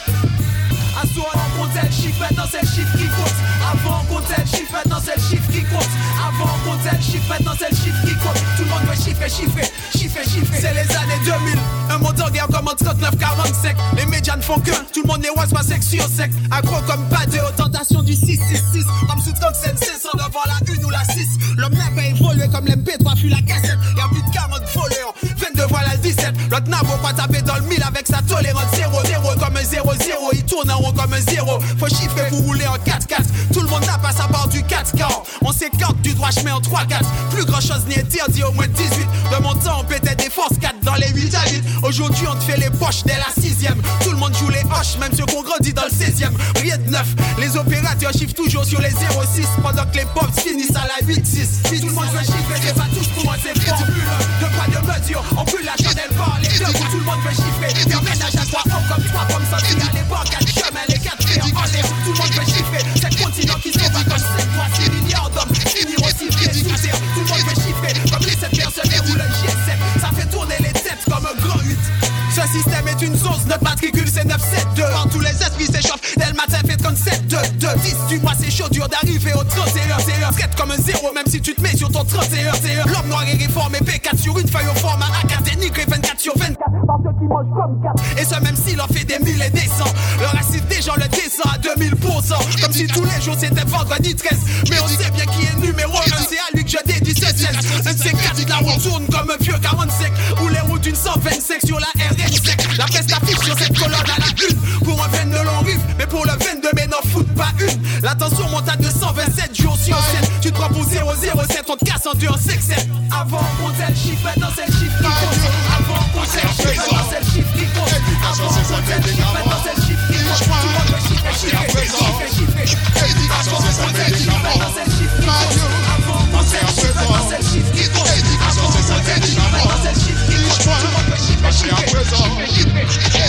yeah. Assure un compte le chiffre, maintenant c'est le chiffre qui compte. Avant on comptait le chiffre, maintenant c'est le chiffre qui compte. Avant on comptait le chiffre, maintenant c'est le chiffre qui compte. Tout le monde veut chiffrer, chiffrer, chiffrer, chiffrer. C'est les années deux mille, un monde en guerre comme en trente-neuf quarante-cinq. Les médias ne font qu'un, tout le monde est roi, soit sec sur sec. Accro comme pas de tentation du six six six. Comme sous trente-sept cinq cents devant la une ou la six. L'homme n'a pas évolué comme l'M P trois fut la cassette. Y'a plus de quarante voleurs, vingt-deux voilà le dix-sept. L'autre n'a pas taper dans le mille avec sa tolérance zéro zéro comme un zéro zéro. Il tourne en rond comme un zéro. Faut chiffrer pour rouler en quatre quatre. Tout le monde n'a pas sa barre du quatre quarts. On s'écarte du droit chemin en trois quatre. Plus grand chose n'est interdit au moins dix-huit. De mon temps on pétait des forces quatre dans les huit à huit. Aujourd'hui on te fait les poches dès la sixième. Tout le monde joue les hoches, même ceux qu'on grandit dans le seizième. Rien de neuf, les opérateurs chiffrent toujours sur les zéro six. Pendant que les pops finissent à la huit six. Tout le monde veut chiffrer, mais ça touche pour moi c'est fort. De pas de mesure, on peut la chandelle par les deux. Tout le monde veut chiffrer, faire ménage à trois hommes comme trois pommes sans à les bords, quatre chemins, les quatre frères en l'air. Tout le monde veut chiffrer, c'est continent qui se bat sept fois six milliards d'hommes. Finir aussi pieds sous terre. Tout le monde veut chiffrer, comme les sept personnes et roule le G sept. Ça fait tourner les têtes comme un grand huit. Ce système est une sauce, notre matricule c'est neuf sept deux. Quand tous les esprits s'échauffent, dès le matin fait trente-sept deux deux. dix du mois c'est chaud, dur d'arriver au trente et un. C'est un traite comme un zéro, même si tu te mets sur ton trente et un. C'est un l'homme noir et réformé, P quatre sur une feuille au format A quatre. Dénigré vingt-quatre sur vingt-quatre, par ceux qui mangent comme quatre. Et ce même s'il en fait des mille et des cents. Le racisme des gens le descend à deux mille pour cent. Comme si tous les jours c'était vendredi treize. Mais on sait bien qui est numéro un, c'est à lui que je dédie cette scène. Un de ces quatre, la roue tourne comme un vieux quarante-cinq. Ou les routes d'une cent vingt-cinq sur la R N sec. La presse affiche sur cette colonne à la une. Pour un vingt-deux long rive, mais pour le vingt-deux mais n'en fout pas une. La tension monte à deux cent vingt-sept jours sur sept. Tu te prends pour zéro zéro sept, on te casse en deux en cinq sept. Avant on comptait le chiffre, maintenant c'est le chiffre qui compte. Avant on comptait le chiffre, maintenant c'est le chiffre qui compte. Avant on comptait le chiffre, maintenant c'est le chiffre qui compte. Tout le monde veut chiffrer, chiffrer, chiffrer, chiffrer. Avant on comptait le chiffre, maintenant c'est le chiffre qui compte. Avant on comptait le chiffre, maintenant c'est le chiffre qui compte. Avant on comptait le chiffre, maintenant c'est le chiffre qui compte. Tout le monde veut chiffrer, chiffrer, chiffrer, chiffrer.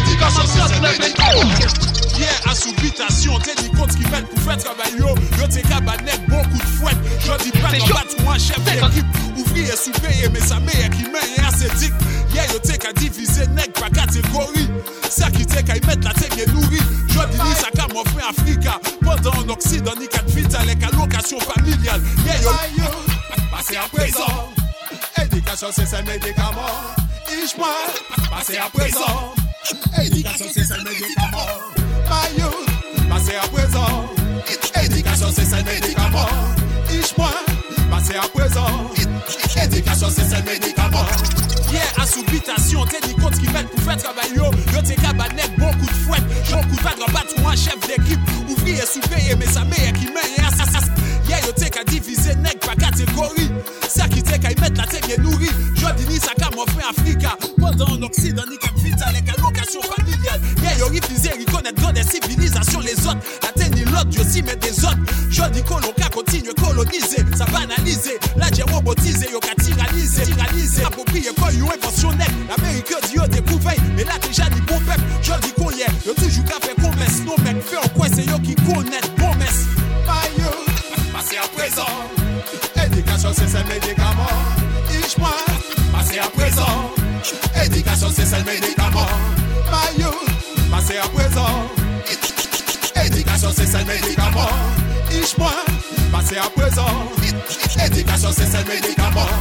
Yeah, à subitation, t'es dit compte ce qu'ils veulent pour faire travail yo. Yo t'es cabanet, beaucoup de fouettes. Je dis pas de battre ou un chef d'équipe. Ouvrier sous-payé, mais sa mère qui mène et ascétique. Yeah, yo t'es qu'à diviser nègre par catégorie. Ça qui t'es qu'à y mettre la tête et nourrie. Je dis ça qu'à mon frère Africa. Pendant en Occident, ni quatre vites avec allocation familiale. Yeah, yo, passez à présent. Éducation, c'est ça le médicament. Ich-moi, passez à présent. Éducation, c'est ça le médicament. Mayo, passez à présent. Éducation, c'est ça le médicament. Ich-moi, passez à présent. Éducation, c'est ça le médicament. Yeah, à subitation, t'es dit compte ce qu'ils veulent pour faire travail yo. Yo t'es cabanet, beaucoup de fouettes. Beaucoup de pas de battre ou un chef d'équipe. Ouvrier sous-payé, mais sa mère qui mène et assassin. Yeah, yo t'es qu'à diviser nègre par catégorie. Ça qui t'es qu'à y mettre la tête et nourrie. Je dis ni ça qu'à mon frère Africa. Pendant en Occident, ni qu'à vite avec allocation familiale. Yeah, yo refusé, reconnaître dans des civilisations les autres. La tête ni l'autre, yo si met des autres. Je dis qu'on qu'à continuer coloniser. Ça banaliser, là j'ai robotisé, yo qu'à tyranniser. Tyranniser, approprier quoi, yo inventionné. L'Amérique dit yo découvert, mais là déjà dit bon peuple. Je dis qu'on y est, yo toujours qu'à faire promesse. Non mec, fait en quoi c'est yo qui connaît promesse. Mayo, passez à présent. Éducation c'est ça le médicament. Ich-moi, passez à présent. Éducation c'est ça le médicament. Mayo, passez à présent. Éducation c'est ça le médicament. Ich-moi, passez à présent. Éducation c'est ça le médicament.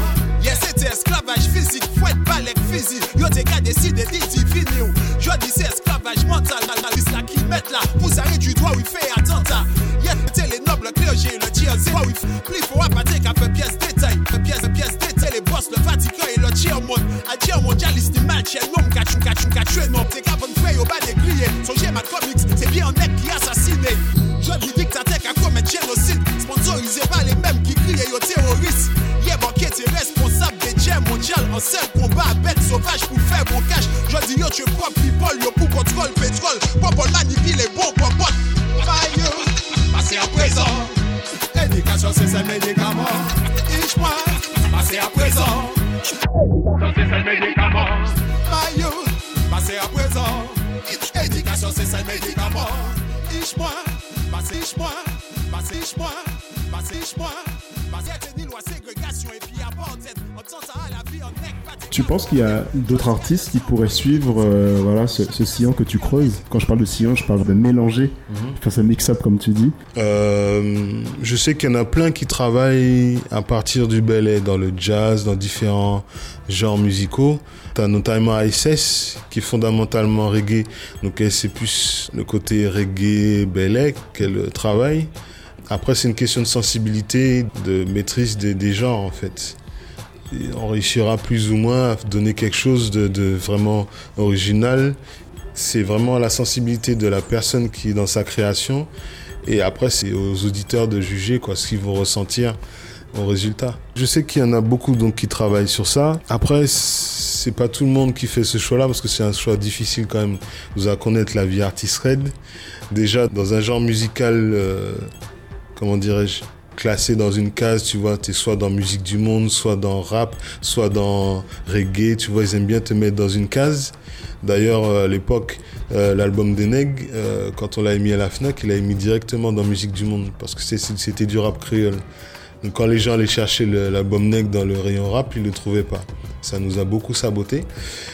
Yes, c'était esclavage physique, fouette, balèque, physique. Yo, t'es qu'à décider d'y finir. Je dis c'est esclavage mental, c'est là qui mettent là. Vous arrêtez du doigt, oui, fait attentat. Yes, c'était les nobles clergés, le tir, c'est quoi, oui. Plus faut appâter qu'à peu pièce détail. Pièce, pièce détail, les boss, le Vatican et le tir monde. À tir mondialiste, mal, chien, non, cachou, cachou, cachou, non. T'es qu'à bonne feuille au bas des grillés. Son G-Man Comics, c'est bien un mec qui assassiné. Je dis dictateur qu'à commettre génocide. Sponsorisé par les mêmes qui crient aux terroristes. Yeah, banquier, t'es responsable des jams mondiales. En seul combat à bête sauvage pour faire mon cash. Je dis yo, tu es propre people, yo, pour contrôle pétrole. Popol manipule les bons popotes. Maillot, passez à présent. Éducation, c'est ça, médicament. Ich-moi, passez à présent. Ça, c'est ça, médicament. Maillot, passez à présent. Éducation, c'est ça, médicament. Ich-moi, passez, ich-moi, passez, ich-moi, passez, ich-moi. Tu penses qu'il y a d'autres artistes qui pourraient suivre euh, voilà, ce, ce sillon que tu creuses? Quand je parle de sillon, je parle de mélanger, mm-hmm. faire ce mix-up comme tu dis. Euh, je sais qu'il y en a plein qui travaillent à partir du belay dans le jazz, dans différents genres musicaux. T'as notamment S S qui est fondamentalement reggae, donc elle c'est plus le côté reggae belay qu'elle travaille. Après, c'est une question de sensibilité, de maîtrise des, des genres, en fait. Et on réussira plus ou moins à donner quelque chose de, de vraiment original. C'est vraiment la sensibilité de la personne qui est dans sa création. Et après, c'est aux auditeurs de juger quoi, ce qu'ils vont ressentir au résultat. Je sais qu'il y en a beaucoup donc, qui travaillent sur ça. Après, c'est pas tout le monde qui fait ce choix-là, parce que c'est un choix difficile quand même. Vous allez connaître la vie artiste raid. Déjà, dans un genre musical... Euh, comment dirais-je, classé dans une case, tu vois, t'es soit dans musique du monde, soit dans rap, soit dans reggae, tu vois, ils aiment bien te mettre dans une case. D'ailleurs, à l'époque, euh, l'album des Nègres, euh, quand on l'a mis à la Fnac, il l'a mis directement dans musique du monde, parce que c'était du rap créole. Donc quand les gens allaient chercher le, l'album Nègre dans le rayon rap, ils le trouvaient pas. Ça nous a beaucoup saboté.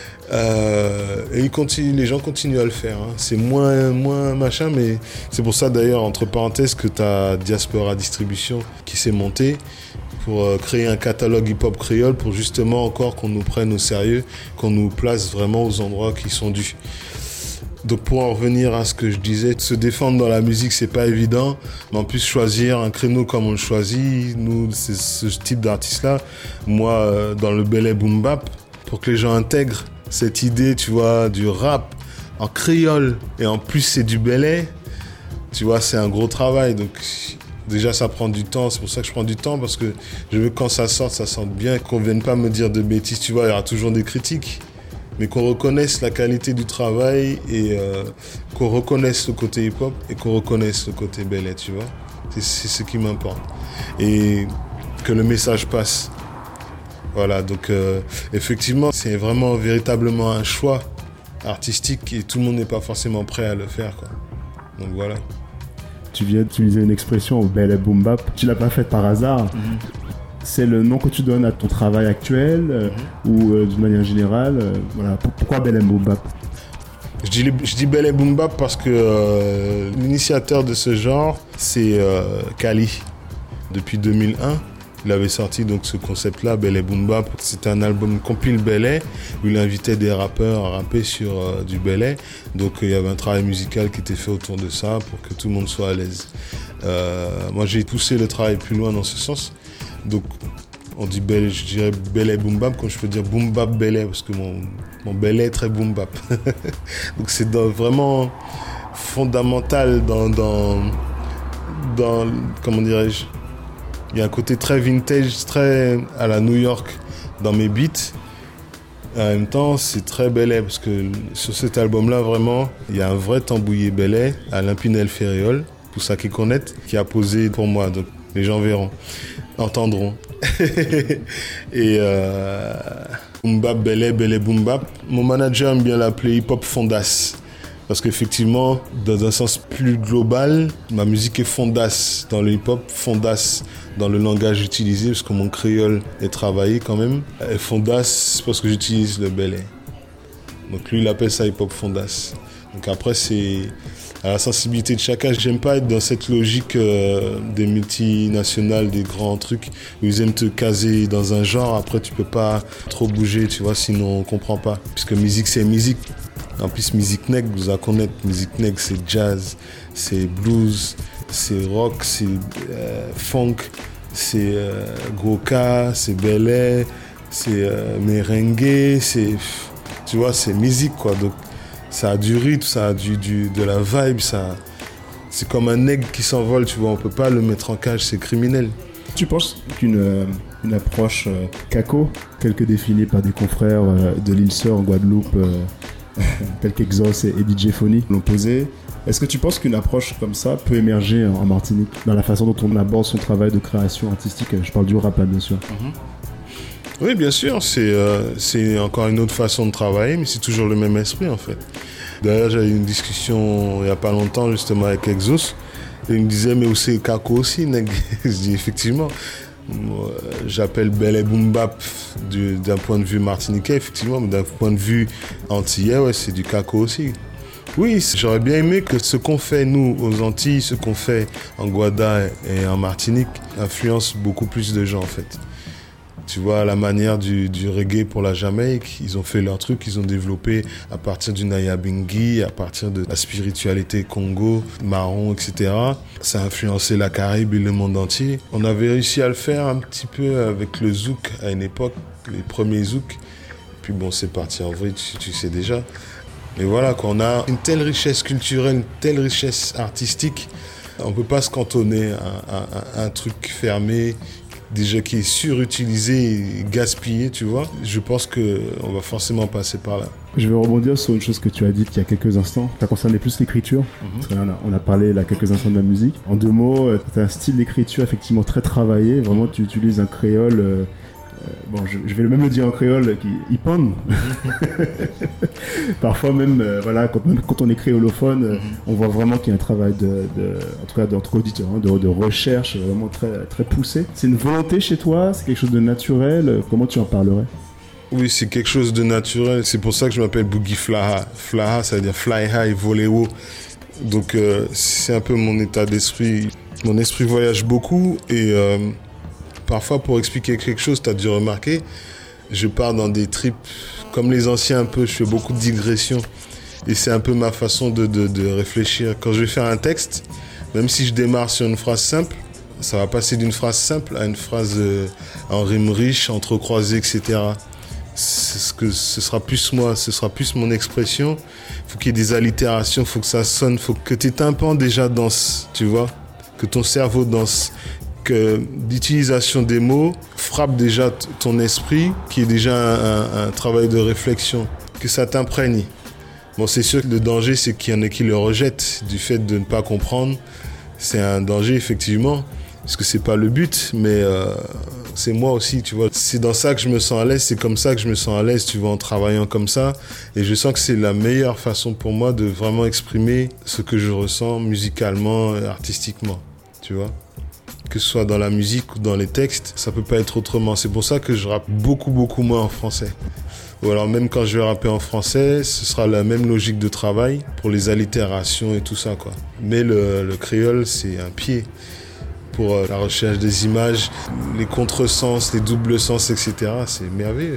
Euh, et ils continuent, les gens continuent à le faire. Hein. C'est moins, moins machin, mais c'est pour ça d'ailleurs, entre parenthèses, que tu as Diaspora Distribution qui s'est montée pour euh, créer un catalogue hip-hop créole pour justement encore qu'on nous prenne au sérieux, qu'on nous place vraiment aux endroits qui sont dus. Donc pour en revenir à ce que je disais, se défendre dans la musique, c'est pas évident, mais en plus choisir un créneau comme on le choisit, nous, c'est ce type d'artiste-là, moi, euh, dans le belay boom bap, pour que les gens intègrent cette idée, tu vois, du rap en créole, et en plus c'est du belay, tu vois, c'est un gros travail. Donc déjà ça prend du temps, c'est pour ça que je prends du temps, parce que je veux que quand ça sorte, ça sente bien, qu'on vienne pas me dire de bêtises, tu vois, il y aura toujours des critiques, mais qu'on reconnaisse la qualité du travail, et euh, qu'on reconnaisse le côté hip-hop, et qu'on reconnaisse le côté belay, tu vois. C'est, c'est ce qui m'importe. Et que le message passe. Voilà, donc euh, effectivement, c'est vraiment véritablement un choix artistique et tout le monde n'est pas forcément prêt à le faire, quoi. Donc voilà. Tu viens d'utiliser une expression, belay boom bap. Tu l'as pas faite par hasard. Mm-hmm. C'est le nom que tu donnes à ton travail actuel euh, mm-hmm. ou euh, d'une manière générale. Euh, voilà. Pourquoi belay boom bap? Je dis, je dis belay boom bap parce que euh, l'initiateur de ce genre, c'est euh, Kali, depuis deux mille un. Il avait sorti donc ce concept-là, Belay Boom Bap. C'était un album compile belay où il invitait des rappeurs à rapper sur euh, du belay. Donc il y avait un travail musical qui était fait autour de ça pour que tout le monde soit à l'aise. Euh, moi j'ai poussé le travail plus loin dans ce sens. Donc on dit belay, je dirais Belay Boom Bap, comme je peux dire Boom Bap belay, parce que mon, mon belay est très boom bap. Donc c'est dans, vraiment fondamental dans, dans, dans comment dirais-je, il y a un côté très vintage, très à la New York dans mes beats. En même temps, c'est très belay parce que sur cet album-là, vraiment, il y a un vrai tambouillé belay, Alain Pinel-Ferréol, pour ça qu'ils connaissent, qui a posé pour moi. Donc les gens verront, entendront. Et euh, boom bap, belay, belay, boom bap. Mon manager aime bien l'appeler hip-hop fondasse. Parce qu'effectivement, dans un sens plus global, ma musique est fondasse dans le hip-hop, fondasse dans le langage utilisé, parce que mon créole est travaillé quand même. Et fondasse parce que j'utilise le belay. Donc lui, il appelle ça hip-hop fondasse. Donc après, c'est à la sensibilité de chacun. J'aime pas être dans cette logique euh, des multinationales, des grands trucs où ils aiment te caser dans un genre. Après, tu peux pas trop bouger, tu vois, sinon on comprend pas. Puisque musique, c'est musique. En plus, musique nègre, vous allez connaître, musique nègre, c'est jazz, c'est blues, c'est rock, c'est euh, funk, c'est euh, goka, c'est belay, c'est euh, merengue, c'est, tu vois, c'est musique, quoi. Donc, ça a du rythme, ça a du, du, de la vibe, ça, c'est comme un aigle qui s'envole, tu vois, on peut pas le mettre en cage, c'est criminel. Tu penses qu'une euh, une approche euh, caco, telle que définie par des confrères euh, de l'île Sœur en Guadeloupe, euh, tels qu'Exos et, et D J Phony l'ont posé, est-ce que tu penses qu'une approche comme ça peut émerger en, en Martinique, dans la façon dont on aborde son travail de création artistique? Je parle du rap, là, bien sûr. Mm-hmm. Oui, bien sûr, c'est, euh, c'est encore une autre façon de travailler, mais c'est toujours le même esprit, en fait. D'ailleurs, j'avais eu une discussion il n'y a pas longtemps, justement, avec Exos, et il me disait, mais où c'est Kako aussi, nèg? Je dis, effectivement, moi, j'appelle Belay Boom Bap du, d'un point de vue martiniquais, effectivement, mais d'un point de vue antillais, ouais, c'est du Kako aussi. Oui, j'aurais bien aimé que ce qu'on fait, nous, aux Antilles, ce qu'on fait en Guada et en Martinique, influence beaucoup plus de gens, en fait. Tu vois, la manière du, du reggae pour la Jamaïque, ils ont fait leur truc, ils ont développé à partir du Nyabinghi, à partir de la spiritualité Congo, marron, et cetera. Ça a influencé la Caraïbe et le monde entier. On avait réussi à le faire un petit peu avec le zouk à une époque, les premiers zouk. Puis bon, c'est parti en vrai, tu, tu sais déjà. Mais voilà, quand on a une telle richesse culturelle, une telle richesse artistique, on ne peut pas se cantonner à, à, à un truc fermé, déjà qui est surutilisé et gaspillé, tu vois. Je pense qu'on va forcément passer par là. Je vais rebondir sur une chose que tu as dite il y a quelques instants. Ça concernait plus l'écriture. Mm-hmm. On, a, on a parlé là quelques instants de la musique. En deux mots, tu as un style d'écriture effectivement très travaillé. Vraiment, tu utilises un créole... Euh, bon, je, je vais même le dire en créole, qui ipon. Parfois même, euh, voilà, quand, quand on est créolophone, euh, on voit vraiment qu'il y a un travail de, de en tout cas d'entre auditeurs, hein, de, de recherche vraiment très, très poussé. C'est une volonté chez toi, c'est quelque chose de naturel. Comment tu en parlerais? Oui, c'est quelque chose de naturel. C'est pour ça que je m'appelle Boogie Flaha. Flaha, ça veut dire fly high, voler haut. Donc euh, c'est un peu mon état d'esprit. Mon esprit voyage beaucoup et euh, parfois, pour expliquer quelque chose, tu as dû remarquer, je pars dans des trips comme les anciens un peu, je fais beaucoup de digressions. Et c'est un peu ma façon de, de, de réfléchir. Quand je vais faire un texte, même si je démarre sur une phrase simple, ça va passer d'une phrase simple à une phrase euh, en rime riche, entrecroisée, et cetera. C'est ce, que, ce sera plus moi, ce sera plus mon expression. Il faut qu'il y ait des allitérations, il faut que ça sonne, il faut que tes tympans déjà dansent, tu vois, que ton cerveau danse. Que l'utilisation des mots frappe déjà t- ton esprit, qui est déjà un, un, un travail de réflexion, que ça t'imprègne. Bon, c'est sûr que le danger, c'est qu'il y en a qui le rejettent du fait de ne pas comprendre. C'est un danger, effectivement, parce que c'est pas le but, mais euh, c'est moi aussi, tu vois. C'est dans ça que je me sens à l'aise, c'est comme ça que je me sens à l'aise, tu vois, en travaillant comme ça. Et je sens que c'est la meilleure façon pour moi de vraiment exprimer ce que je ressens musicalement et artistiquement, tu vois. Que ce soit dans la musique ou dans les textes, ça peut pas être autrement. C'est pour ça que je rappe beaucoup, beaucoup moins en français. Ou alors même quand je vais rapper en français, ce sera la même logique de travail pour les allitérations et tout ça, quoi. Mais le, le créole, c'est un pied pour euh, la recherche des images, les contresens, les doubles sens, et cetera. C'est merveilleux.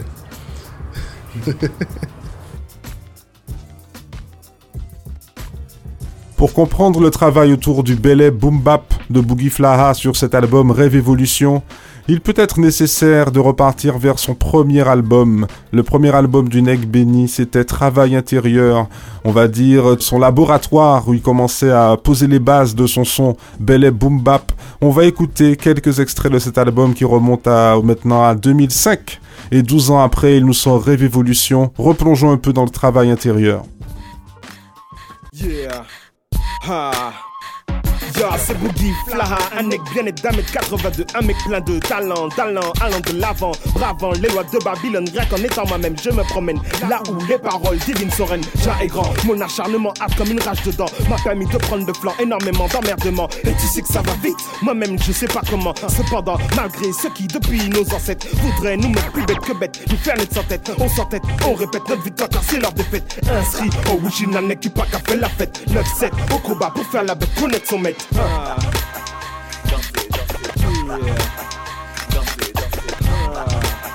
Pour comprendre le travail autour du Belay Boom Bap de Boogie Flaha sur cet album Rêve Évolution, il peut être nécessaire de repartir vers son premier album. Le premier album du Nègre Béni, c'était Travail Intérieur, on va dire son laboratoire où il commençait à poser les bases de son son Belay Boom Bap. On va écouter quelques extraits de cet album qui remonte à, maintenant à deux mille cinq. Et douze ans après, il nous sort Rêve Évolution. Replongeons un peu dans le Travail Intérieur. Yeah. Ha. Yo, c'est Boogie Flaha, un mec bien et d'un mètre quatre-vingt-deux, un mec plein de talent, talent, allant de l'avant, bravant les lois de Babylone, rien qu'en étant moi-même, je me promène là où les paroles divines sereines. Jah est grand, mon acharnement hâte comme une rage dedans, m'a permis de prendre de flanc, énormément d'emmerdements. Et tu sais que ça va vite, moi-même je sais pas comment. Cependant, malgré ceux qui depuis nos ancêtres voudraient nous mettre plus bêtes que bêtes, nous faire net sans tête, on s'entête, on répète notre victoire car c'est leur défaite. Inscrit au Wishinane qui pas qu'à faire la fête. neuf sept au combat pour faire la bête, connaître son maître. Ah. Dansez, dansez, yeah. Dansez, dansez, ah.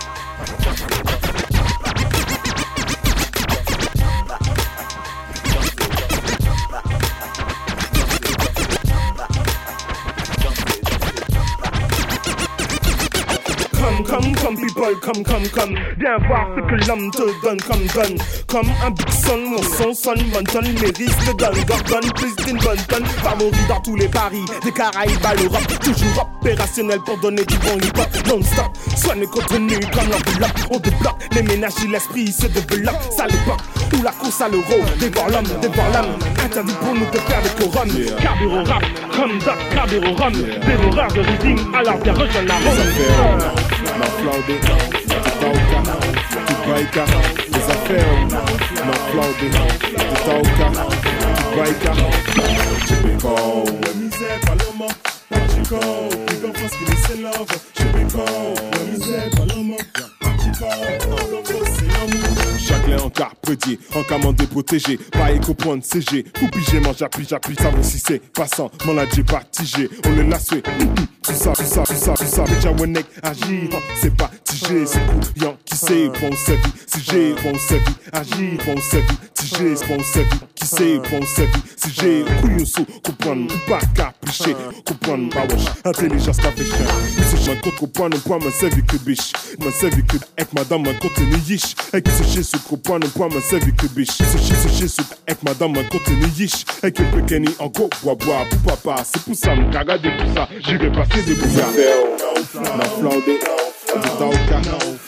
Come, come, come people, come, come, come. Viens voir ce que l'homme te donne comme donne. Comme un big son, mon son sonne, bonne tonne, mérite le donne. Gorgone, plus d'une bonne tonne. Favori dans tous les paris, des Caraïbes à l'Europe. Toujours opérationnel pour donner du bon hip-hop non-stop. Soigne contenu comme l'enveloppe. On débloque les ménages et l'esprit se développe. C'est à l'époque où la course à l'euro dévore l'homme, dévore l'âme. Interdit pour nous de faire des couronnes. Carbure au rap, comme Doc, carbure au rhum. Dévoreur de rhythm, alors viens rejoindre la ronde. Ma flaudé, tu tauka, tu baika, les affaires. Ma flaudé, tu tauka, tu baika. Chibico, la misère, Paloma, Chico, big up parce que c'est love. Chibico, la misère, Paloma, Chico, c'est l'amour. Chaque lait en cas prédié, en cas mandé protégé, pas éco-point C G, pour piger, mange, j'appuie, j'appuie, ça vaut si c'est passant, m'en a déjà partigé, on le lasse, tout ça, tout ça, tout ça, tout ça, déjà Wenek agit, c'est pas tigé, c'est couillant, qui sait, bon servi, si j'ai, bon servi, agit, bon servi, tigé, bon servi, qui sait, bon servi, si j'ai, couillon sous, comprendre, ou pas capricher, comprendre, bah wesh, intelligence caféchien, si j'ai un compte, comprendre, ou pas m'en servi que biche, m'en servi que, avec madame, un contenu yish, avec ce chien, ce copain, ou pas m'en servi que biche, ce chien, ce chien, ce, avec madame, un contenu yish, avec le pequeni, en go, bois, bois, pour papa, c'est pour ça, m'caga de tout ça, j'irai passer des bouts. Ma flaudé, tu tauka,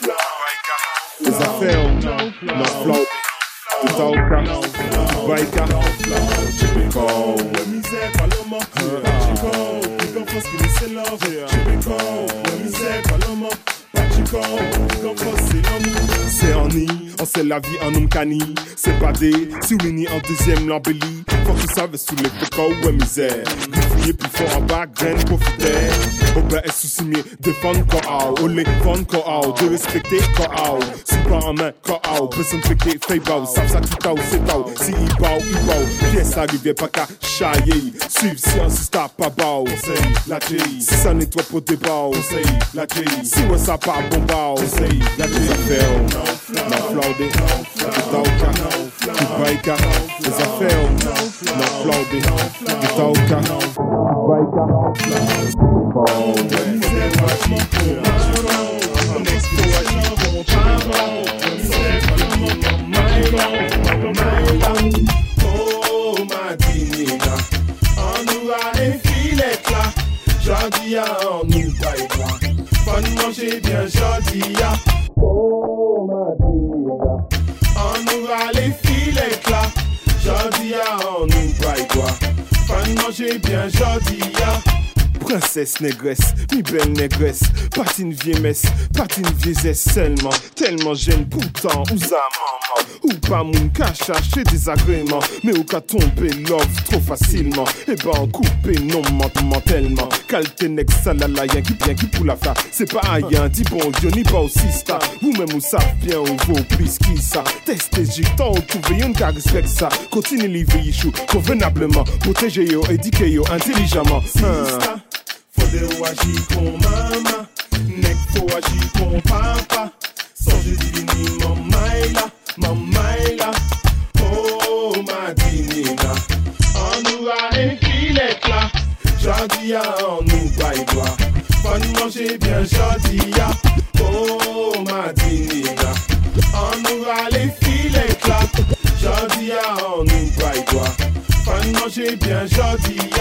les affaires, ma flaudé, tu tauka, tu baika, Chibico, la misère, Paloma, Chico, big up parce que c'est love, Chibico, la misère, Paloma, Chico, big up parce que c'est l'amour. C'est en i, on sait la vie en homme cani, c'est pas des, souligné en deuxième l'embellie, faut qu'ils savent sous les fécaux, ouais misère, fouiller plus fort en bas, graine, profiter, au ben est souci mieux, défendre quoi, au les fond quoi, de respecter quoi, super en main quoi, personne fait que fait bao, savent ça tout à ou c'est tao, si il bao, il bao, pièce arrivée pas qu'à chailler, suivre si on se tape pas bao, c'est la J, si ça nettoie pour des bao, c'est la J, si ouais ça pas bon bao, c'est la J, affaires, ma flaudé, tu tauka, tu baika, les affaires, ma flaudé, tu tauka, tu baika, oh, ma dinina, on nous a les filettes là, jodi a on nous baille là, faut manger bien jodi a. Oh ma dinina, on nous a les filettes là, jodi a on nous baille quoi, faut manger bien jodi a. Princesse négresse, mi belle négresse, patine vieille messe, patine vieillesse seulement, tellement jeune pourtant, ou za maman, ou pas moun ka chercher des agréments, mais ou ka tomber love trop facilement, et ben on coupe non mentement tellement, qualité nex salala, y'a qui bien qui pour la faire, c'est pas rien, dis bon Dieu ni pas aussi star, vous même ou savez bien on vaut plus qui ça, testez j'étant ou trouver yon ka respecte ça, continue livrer chou, convenablement, protéger yo, éduquer yo intelligemment, hein. Faut de ou agir comme maman, nek faut agir comme papa, sans je dis ni mamaïla, mamaïla, oh ma dinina, on nous a les filettes là, jodi a on nous baille droit, faut manger bien jodi a, oh ma dinina, on nous a les filettes là, jodi a on nous baille droit, faut manger bien jodi a.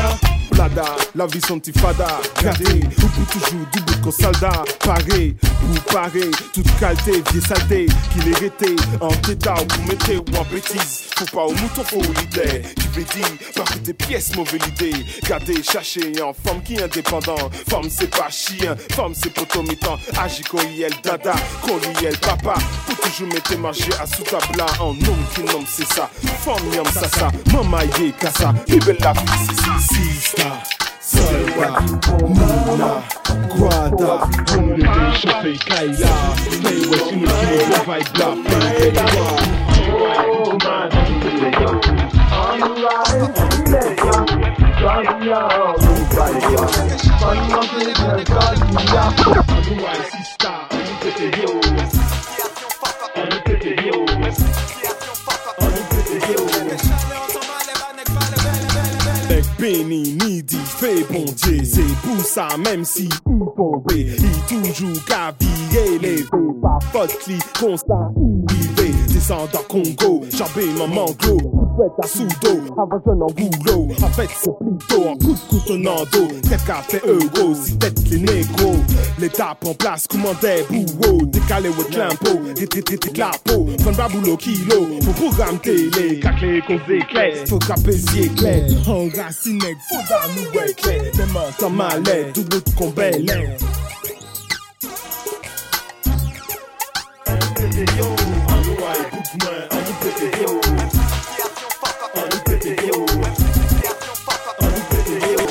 Blada, la vie son petit fada. Gardez, oublie toujours du bout qu'on soldat. Paré, pour parer, toute qualité, vieille saleté. Qu'il est rété, en tétard, pour mettre ou en bêtise. Faut pas au mouton, faut l'idée. Tu veux dire, par que tes pièces, mauvaise idée. Gardez, chercher en femme qui est indépendant. Femme c'est pas chien, femme c'est potomitan. Agis qu'on y est le dada, qu'on y est le papa. Faut toujours mettre marcher à sous tabla. En homme qui nomme c'est ça. Femme yam ça ça, maman yé kassa. Bébé la fille c'est ça. Sista, solda, Nina, Guada. On le fait chauffer Kaila. Stay with you, you vibe la fille. Oh man, on the ride, let go. Driving you out, nobody else. Funny on the other side, you are. On the ride, sista, on the petit yo. On the petit yo. On the petit yo. Nek béni, midi, fait bon Dieu. C'est pour ça, même si il tombe, il toujours qu'à virer les pas faute qui constat, il descendant Congo, jambé maman glo, faites à sous-dos, avant jeune en boulot. En fait, c'est plutôt en coup de couteau, tête café euro, si tête les négros. L'étape en place, commandait bourreau, décalé ou climpo, détraité clapo, prendre pas boulot kilo, pour programme télé, caclé qu'on éclaire, faut caper si éclair, enraciné, faut dans nous éclair, même en temps malais, double de combat l'air. Yo, on the right, book man, on the pretty yo. On the pretty yo. On the pretty yo.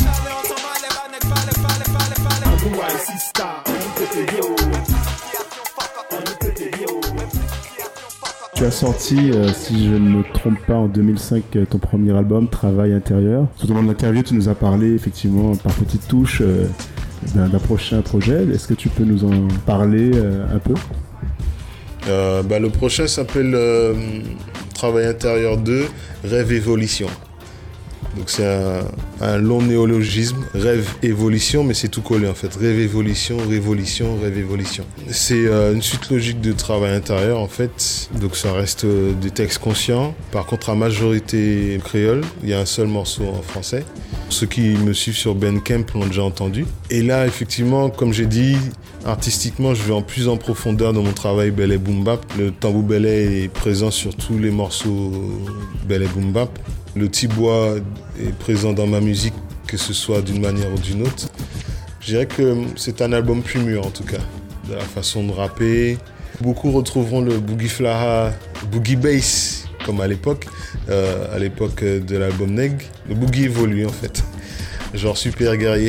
On the right, sister, on the pretty yo. On the pretty yo. Tu as sorti, euh, si je ne me trompe pas, en deux mille cinq, ton premier album, Travail intérieur. Tout au long de l'interview, tu nous as parlé effectivement par petites touches euh, d'un, d'un prochain projet. Est-ce que tu peux nous en parler euh, un peu ? Euh, bah, le prochain s'appelle euh, Travail intérieur deux, Rêve Évolution. Donc c'est un, un long néologisme, Rêve Évolution, mais c'est tout collé en fait. Rêve Évolution, Révolution, Rêve Évolution. C'est euh, une suite logique de Travail intérieur en fait. Donc ça reste euh, des textes conscients. Par contre, à majorité créole, il y a un seul morceau en français. Ceux qui me suivent sur Bandcamp l'ont déjà entendu. Et là, effectivement, comme j'ai dit, artistiquement, je vais en plus en profondeur dans mon travail Belé Boom Bap. Le tambour belé est présent sur tous les morceaux Belé Boom Bap. Le tibois est présent dans ma musique, que ce soit d'une manière ou d'une autre. Je dirais que c'est un album plus mûr en tout cas, de la façon de rapper. Beaucoup retrouveront le Boogie Flaha, Boogie Bass, comme à l'époque, euh, à l'époque de l'album Neg. Le Boogie évolue en fait, genre super guerrier.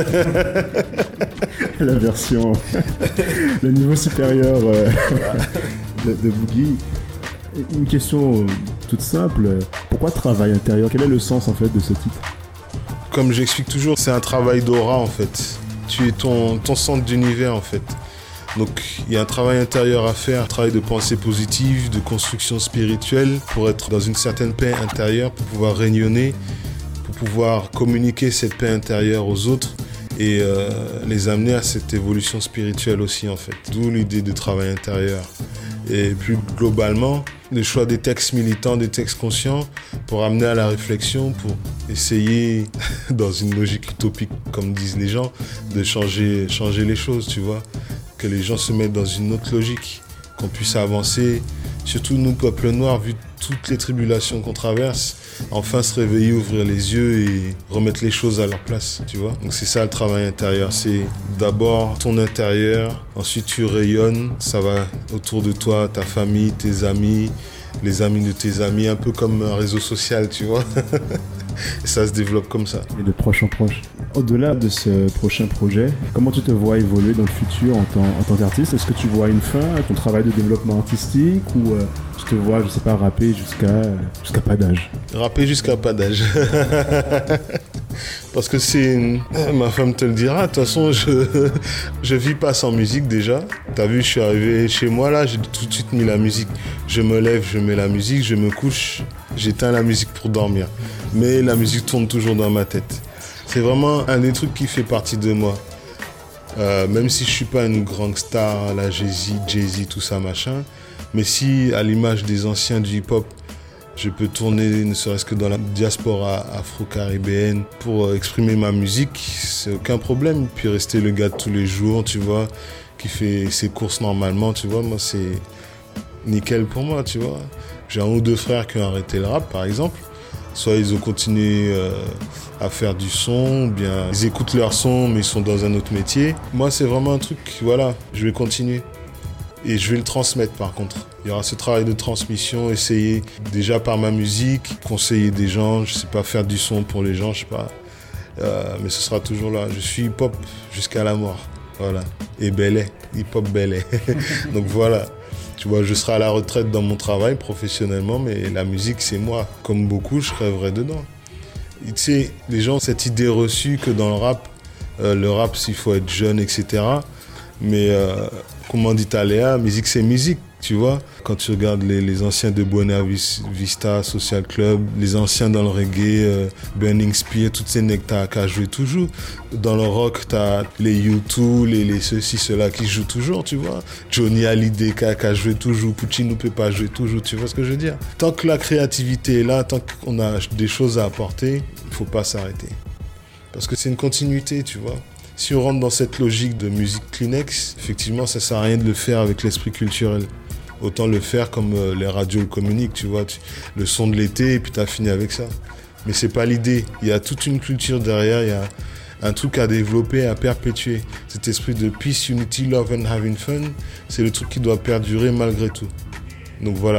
La version, le niveau supérieur euh, de, de Boogie. Une question toute simple, pourquoi Travail intérieur ? Quel est le sens en fait de ce titre ? Comme j'explique toujours, c'est un travail d'aura en fait. Tu es ton, ton centre d'univers en fait. Donc il y a un travail intérieur à faire, un travail de pensée positive, de construction spirituelle pour être dans une certaine paix intérieure, pour pouvoir rayonner, pour pouvoir communiquer cette paix intérieure aux autres et euh, les amener à cette évolution spirituelle aussi en fait. D'où l'idée de travail intérieur. Et plus globalement, le choix des textes militants, des textes conscients pour amener à la réflexion, pour essayer, dans une logique utopique comme disent les gens, de changer, changer les choses, tu vois. Que les gens se mettent dans une autre logique, qu'on puisse avancer, surtout nous, peuple noir, vu toutes les tribulations qu'on traverse, enfin se réveiller, ouvrir les yeux et remettre les choses à leur place, tu vois. Donc c'est ça le travail intérieur, c'est d'abord ton intérieur, ensuite tu rayonnes, ça va autour de toi, ta famille, tes amis, les amis de tes amis, un peu comme un réseau social, tu vois. Et ça se développe comme ça. Et de proche en proche. Au-delà de ce prochain projet, comment tu te vois évoluer dans le futur en tant, en tant qu'artiste ? Est-ce que tu vois une fin à ton travail de développement artistique ou euh, tu te vois, je sais pas, rapper jusqu'à, jusqu'à pas d'âge ? Rapper jusqu'à pas d'âge. Parce que c'est... Ma femme te le dira, de toute façon, je, je vis pas sans musique déjà. T'as vu, je suis arrivé chez moi là, j'ai tout de suite mis la musique. Je me lève, je mets la musique, je me couche, j'éteins la musique pour dormir. Mais la musique tourne toujours dans ma tête. C'est vraiment un des trucs qui fait partie de moi. Euh, même si je suis pas une grande star, la Jay-Z, Jay-Z, tout ça, machin. Mais si, à l'image des anciens du hip-hop, Je peux tourner ne serait-ce que dans la diaspora afro-caribéenne pour exprimer ma musique, c'est aucun problème. Puis rester le gars de tous les jours, tu vois, qui fait ses courses normalement, tu vois, moi c'est nickel pour moi, tu vois. J'ai un ou deux frères qui ont arrêté le rap, par exemple. Soit ils ont continué euh, à faire du son, ou bien ils écoutent leur son, mais ils sont dans un autre métier. Moi, c'est vraiment un truc, voilà, je vais continuer. Et je vais le transmettre, par contre. Il y aura ce travail de transmission, essayer déjà par ma musique, conseiller des gens, je sais pas, faire du son pour les gens, je sais pas. Euh, mais ce sera toujours là. Je suis hip-hop jusqu'à la mort, voilà. Et belay, hip-hop belay. Donc voilà. Tu vois, je serai à la retraite dans mon travail professionnellement, mais la musique, c'est moi. Comme beaucoup, je rêverai dedans. Et tu sais, les gens ont cette idée reçue que dans le rap, euh, le rap, il faut être jeune, et cetera. Mais euh, comme on dit Taléa, la musique, c'est musique, tu vois. Quand tu regardes les, les anciens de Buena Vista Social Club, les anciens dans le reggae, euh, Burning Spear, toutes ces necks, t'as qu'à jouer toujours. Dans le rock, t'as les U deux, les, les ceux-ci, ceux-là qui jouent toujours, tu vois. Johnny Hallyday, qu'à, qu'à jouer toujours. Puccino ne peut pas jouer toujours, tu vois ce que je veux dire. Tant que la créativité est là, tant qu'on a des choses à apporter, il ne faut pas s'arrêter. Parce que c'est une continuité, tu vois. Si on rentre dans cette logique de musique Kleenex, effectivement, ça ne sert à rien de le faire avec l'esprit culturel. Autant le faire comme euh, les radios le communiquent, tu vois, tu, le son de l'été, et puis tu as fini avec ça. Mais c'est pas l'idée. Il y a toute une culture derrière, il y a un truc à développer, à perpétuer. Cet esprit de peace, unity, love and having fun, c'est le truc qui doit perdurer malgré tout. Donc voilà.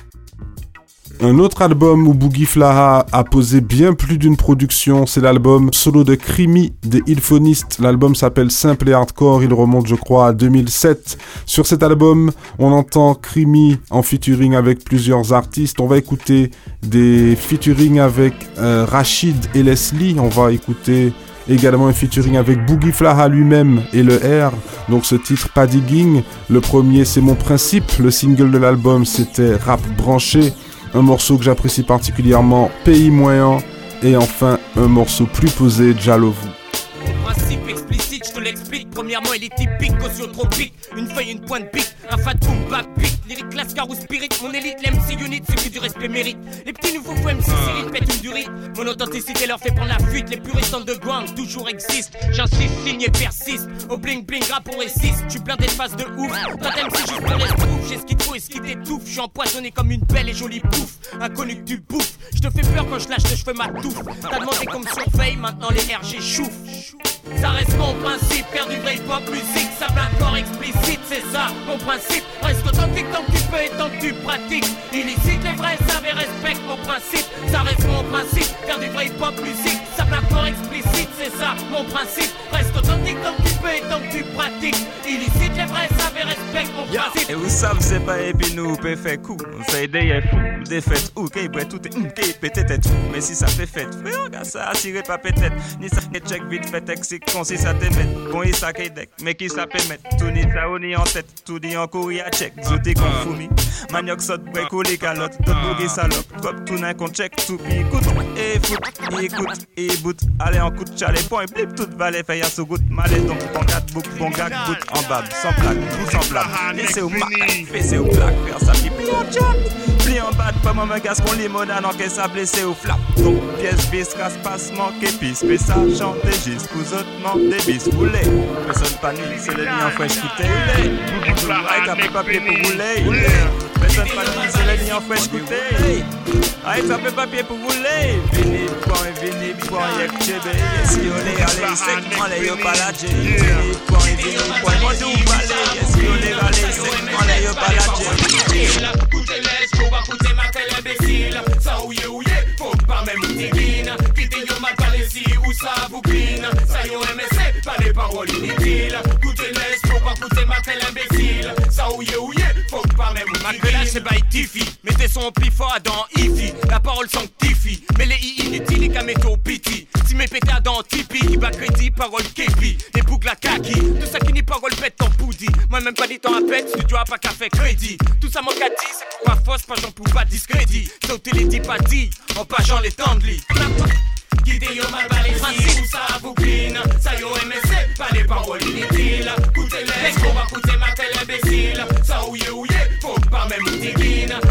Un autre album où Boogie Flaha a posé bien plus d'une production, c'est l'album solo de Krimi des Illphonistes. L'album s'appelle Simple et Hardcore, il remonte je crois à deux mille sept. Sur cet album, on entend Krimi en featuring avec plusieurs artistes. On va écouter des featuring avec euh, Rachid et Leslie. On va écouter également un featuring avec Boogie Flaha lui-même et le R. Donc ce titre Pas Digging. Le premier c'est Mon Principe. Le single de l'album c'était Rap Branché. Un morceau que j'apprécie particulièrement, Pays Moyen, et enfin un morceau plus posé, Jalovu. Principe explicite, je te l'explique. Premièrement, il est typique, sociotropique. Une feuille, une pointe pique, un fat boom, back pique. Lyrique, classe, car ou spirit. Mon élite, l'M C unit, ceux qui du respect mérite. Les petits nouveaux fous M C Cyril pètent une durite. Mon authenticité leur fait prendre la fuite. Les plus récents de gang toujours existent. J'insiste, signe et persiste. Au bling bling, rap on résiste. Tu plein d'espace de ouf. Toi t'aimes si juste pour les trouves. J'ai ce qu'il te faut et ce qui t'étouffe. Je suis empoisonné comme une belle et jolie bouffe. Inconnu que tu bouffes. Je te fais peur quand je lâche que je fais ma touffe. T'as demandé qu'on me surveille, maintenant les R G chouffent. Ça reste mon principe, faire du vrai pop musique, ça l'accord explicite, c'est ça mon principe. Reste authentique tant que tu peux et tant que tu pratiques. Illicite, les vrais savent et respectent mon principe. Ça reste mon principe, faire du vrai pop musique, ça l'accord explicite, c'est ça mon principe. Reste authentique tant que tu peux et tant que tu pratiques. Illicite, les vrais savent et respectent mon principe. Et vous savez, c'est pas épi nous, peut faire coup. On fait des fou, des fêtes ou qui peut tout est, qui peut être tout. Mais si ça fait fête, frère, ça assuré pas peut-être. Ni ça check vite fait texte. Con si ça te met, bon il ça dek, mais qui ça peut mettre, tout ni ça ou ni en tête, tout ni en couille à check, zouté comme foumi, manioc saute, break ou les calottes, tout bougie salope, trop tout n'a qu'on check, tout pi écoute, et fout, et écoute, et bout, allez en coup de chalet, point, blip, tout valet, fait y'a sous goutte, malé donc, bon gâte, bouc, bon gag, bout, en bab, sans plaque, tout sans plaque, laissez au mac, fessez au plaque, faire ça, pli en chat, pli en bas, pas mon gas, mon limonade, en caisse à blesser au flap, donc, pièce, bis, casse, passe, manque, épice, mais ça, chante, gis, vous autres, des bis roulés, personne panique, c'est le lien fraîche qui t'aide. Aïe, t'as fait papier pour rouler. Personne panique, c'est le lien fraîche qui t'aide. Aïe, t'as fait papier pour rouler. Vini, point, vini, point, yek, chebe. Yes, yo, les allez, c'est moi, les yo, paladje. Vini, point, vini, point, moi, d'où balé. Yes, yo, les allez, c'est moi, les yo, paladje. Coutez les, faut pas coûter ma telle imbécile. Ça ouye ouye, faut pas même t'éguine. Quittez yo, ma palaisie, où ça vous clean. Ça y on aime c'est pas les paroles inutiles. Coutez les, faut pas coûter ma telle imbécile. Ça ouye ouye, faut pas même t'éguine. Ma gueule c'est by Tiffy, mettez son plus fort dans Ify. La parole sanctifie, mais les i inutiles, les camétos piti. Si mes pétards dans Tipeee, qui bat crédit, parole képi. Des boucles à kaki, tout ça qui n'est parole pète en poudi. Moi même pas dit temps à pète, studio a pas qu'à faire crédit. Tout ça mon dit, c'est pour pas fausse, pas j'en pour pas discrédit. Sauter les dix pas dit, en pageant les temps de lit. Guidez yo mal balé si où ça vous clean. Ça yo aime c'est pas les paroles inutiles. Coutez les, on va coûter ma telle imbécile. Ça ouye ouye, faut pas même t'éguine. Guidez yo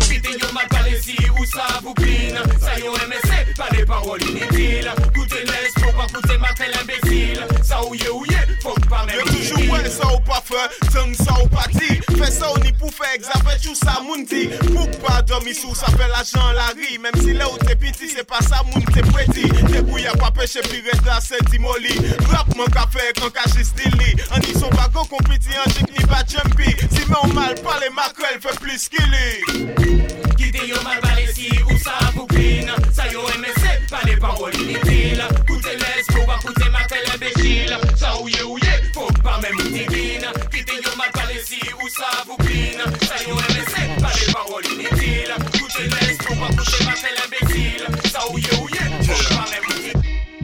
yo mal parlé si ou ça vous pine. Ça y on M S C, pas des paroles inutiles. Goûtez laisse, faut pas goûter ma tel imbécile. Ça ouye ouye, faut que parler. Yo toujours ouais, ça ou pas fait, tongue ça ou pas dit. Fais ça ou ni pour faire examen, tout ça moun dit. Pour pas dormir sous, ça fait l'argent la rie. Même si là où t'es petit, c'est pas ça moun t'es prédit. T'es bouille à pas pêcher, puis reste là, c'est dimoli. Rap mon café, quand cachis dili. On dit son bagon compétit, en chic ni pas jumpy. Si mais on mal parle, Macrel fait plus qu'il est. Quittez yo mal parlé si ou ça vous pine. Ça yo M S C, pas des paroles inutiles. Goûtez laisse, faut pas goûter ma tel imbécile. Ça ouye ouye, faut pas même divine. Quittez yo mal parlé si ou ça vous pine. Ça yo M S C, pas des paroles inutiles. Goûtez laisse, faut pas goûter ma tel imbécile. Ça ouye ouye, faut pas même divine.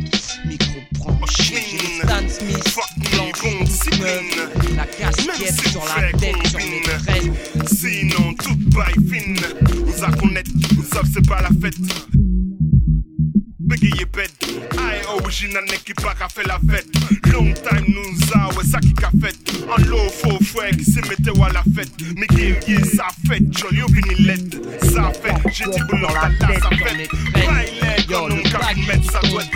Stan Smith, bon discipline. la casquette sur la tête, sur mes traînes. Sinon, tout bail fine. Vous a connaître, vous savez, c'est pas la fête. Bégayez bête. Aïe, original n'est qui pas qu'a fait la fête. Long time nous a, ouais, ça qui qu'a fait. En l'eau, faux frère qui se mettait à la fête. Mais guerrier, ça fait. Joli ou vini l'aide. Ça fait. J'ai dit boulot, la tête, ça fait. Baille, quand on qu'a mettre sa doigt.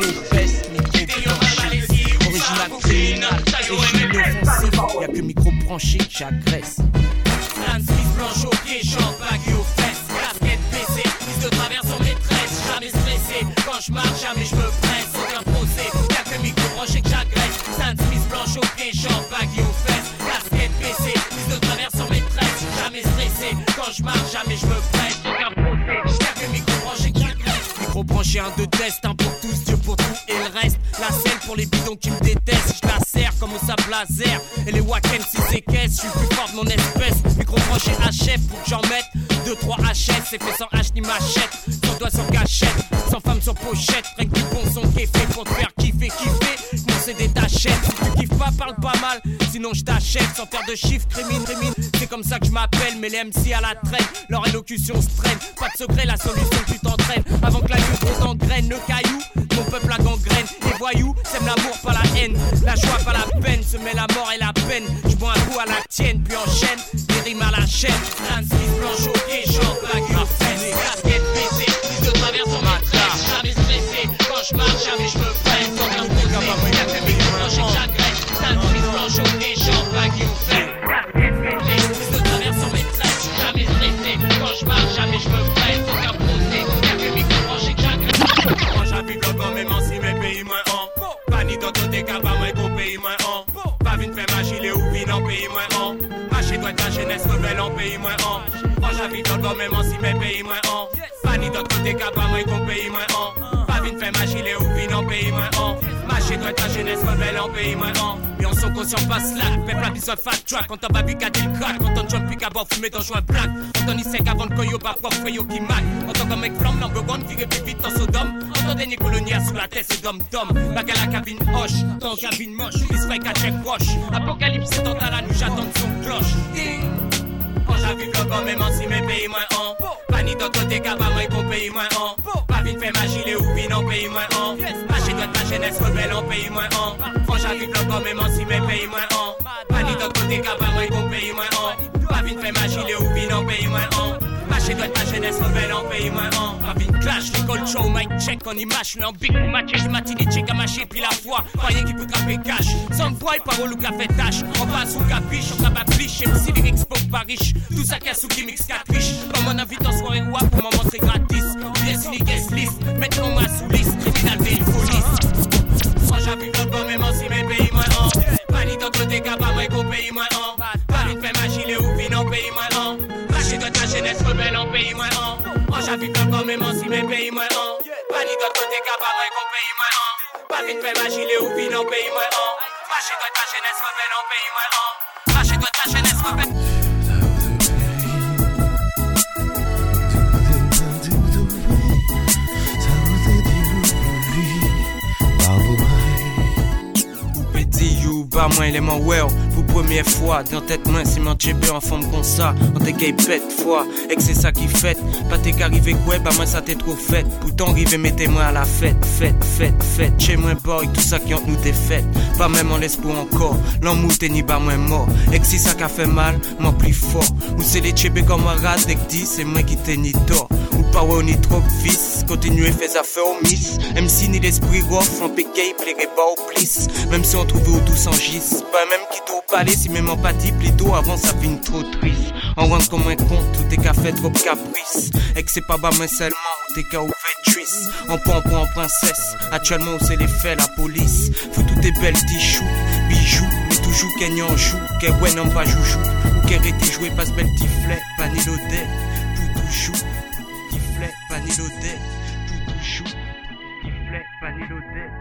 Original criminal, et inoffensif. Y'a que micro branché que j'agresse. Stan Smith blanche au pied, champ bagué aux fesses. Casquette baissée, liste de travers sur maîtresse. Jamais stressé, quand je marche, jamais je me presse. Aucun procès, y'a que micro branché que j'agresse. Stan Smith blanche au pied, champ bagué aux fesses. Casquette baissée, liste de travers sur maîtresse. Jamais stressé, quand je marche, jamais je me presse. Aucun procès, y'a que micro branché que j'agresse. Micro branché, un de test, un pour tous, Dieu pour tout et le reste. La selle pour les bidons qui me détestent, je la serre comme au sable laser. Et les Wacken si c'est caisse, je suis plus fort de mon espèce. Micro branché H F pour que j'en mette deux trois H S, c'est fait sans H ni machette. Sans doigt sur gâchette, sans femme sur pochette. Rien que du bon son qui est fait pour te faire kiffer, kiffer. Mon C D t'achète, si tu kiffes pas, parle pas mal. Sinon je t'achète sans faire de chiffres, crémine, crémine. C'est comme ça que je m'appelle, mais les M C à la traîne, leur élocution se traîne. Pas de secret, la solution tu t'entraînes. Avant que la gueule trop t'engraine, le caillou, mon peuple la gangrène. Les voyous s'aiment l'amour, pas la haine. La joie, pas la peine, se met la mort et la peine. Je bois un coup à la tienne, puis enchaîne des rimes à la chaîne. Stan Smith blanche au pied, chante la gueule fesses. Casquette baissée, liste de travers sur ma trace. Jamais stressé, quand je marche, jamais je me presse. Sans un procès, y'a que mes coups blanches et que j'agresse. Stan Smith blanche au pied, chante la gueule fesses. Casquette baissée, liste de travers sur mes traces. Jamais stressé, quand je marche, jamais je me presse. Aucun procès, y'a que mes coups blanches et que j'agresse. Quand j'habite le quand même en si mes pays moins en. Pas ni dans ton décal, pas moins qu'au pays moins en. Pas vine fait ma gilet ou vine en pays moins en. Marché doit ta jeunesse rebelle en pays moins en. Quand j'habite le quand même en si mes pays moins en. Pas ni dans ton décal, pas moins qu'au pays moins en. Pas vine fait ma gilet ou vine en pays moins en. Marché doit ta jeunesse rebelle en pays moins en. Mais on sont conscients pas slack, peuple a besoin de fat track. Quand on va bicader le crack, quand on jump pick à bord, fumer dans joint black. Quand on y sec avant le coyo, pas propre yo qui mac. Quand on comme mec flamme, number one, qui plus vite dans Sodome. Quand on dernier colonial sous la tête, c'est dom dom. La gala cabine hoche, dans cabine moche, il se fait qu'à check roche. Apocalypse, c'est dans ta la nous j'attends son cloche. Ding! Quand j'arrive là, quand même en si mes pays moins en. Pas ni dans ton décal, pas moins qu'on paye moins en. Pas vite fait ma gilet ou vine en pays moins en. Marché doit ta jeunesse rebelle en pays moins en. Quand j'arrive là, quand même en si mes pays moins en. Pas ni dans ton décal, pas moins qu'on paye moins en. Pas vite fait ma gilet ou vine en pays moins en. Marché doit ta jeunesse rebelle en pays moins en. Pas vite clash, l'école show, mic check, on image, le big pour matcher, je matini check à mâcher, puis la foi. Croyez qu'il peut trapper cash. Sans voix, parole ou café tâche. On passe ou capiche, on tabac biche, M C lyrics pop pas riche. Tout ça casse ou gimmicks catriche. Comme on invite en soirée ou pour m'en montrer gratis. Bien signé guest list, maintenant moi sous liste, criminal veille police. Moi j'habite quand même en si mes pays moins en. Pas ni dans ton dégât, pas moins qu'au pays moins en. Pas vite fait ma gilet ou vine en pays moins en. Marché de ta jeunesse rebelle en pays moins en. Moi j'habite quand même en si mes pays moins en. Pas ni dans ton dégât, pas moins qu'au pays moins en. Pas vite fait ma gilet ou vine en pays moins en. Marché de ta jeunesse rebelle en pays moins en. Marché de ta jeunesse rebelle. moi il est mon well. Pour première fois, dans tête main, si mon J B en forme comme ça. On t'es gay pète fois, et que c'est ça qui fait. Pas t'es qu'arrivé quoi, bah moi ça t'est trop fait. Pourtant arrivé mettez-moi à la fête, fête, fête, fête. Chez moi boy, tout ça qui entre nous t'es fait. Pas même en laisse pour encore, l'amour t'es ni pas moins mort. Et que si ça qu'a fait mal, moi plus fort. Ou c'est les J B comme un rat, dès que dit, c'est moi qui t'es ni tort. Ou pas ouais, on est trop vice, continuez fais affaire au miss. M C ni l'esprit rough, en péquet, plairait pas au bliss. Même si on trouve au douce en gis, pas même qui doit parler, si même empathie plutôt avant ça finit trop triste. On rentre comme un compte, tout est qu'à fait trop caprice. Et que c'est pas bas moi seulement, t'es qu'à ouvert triste. On prend pour en princesse, actuellement où c'est les faits, la police. Faut tout tes belles tichous, bijoux, mais toujours qu'elle n'y en joue, qu'elle ouais non pas joujou. Ou qu'elle était jouée, passe belle tiflet, pas ni l'odeur, tout toujours. Tiflet, pas ni l'odeur, tout toujours. Tiflet, pas ni l'odeur.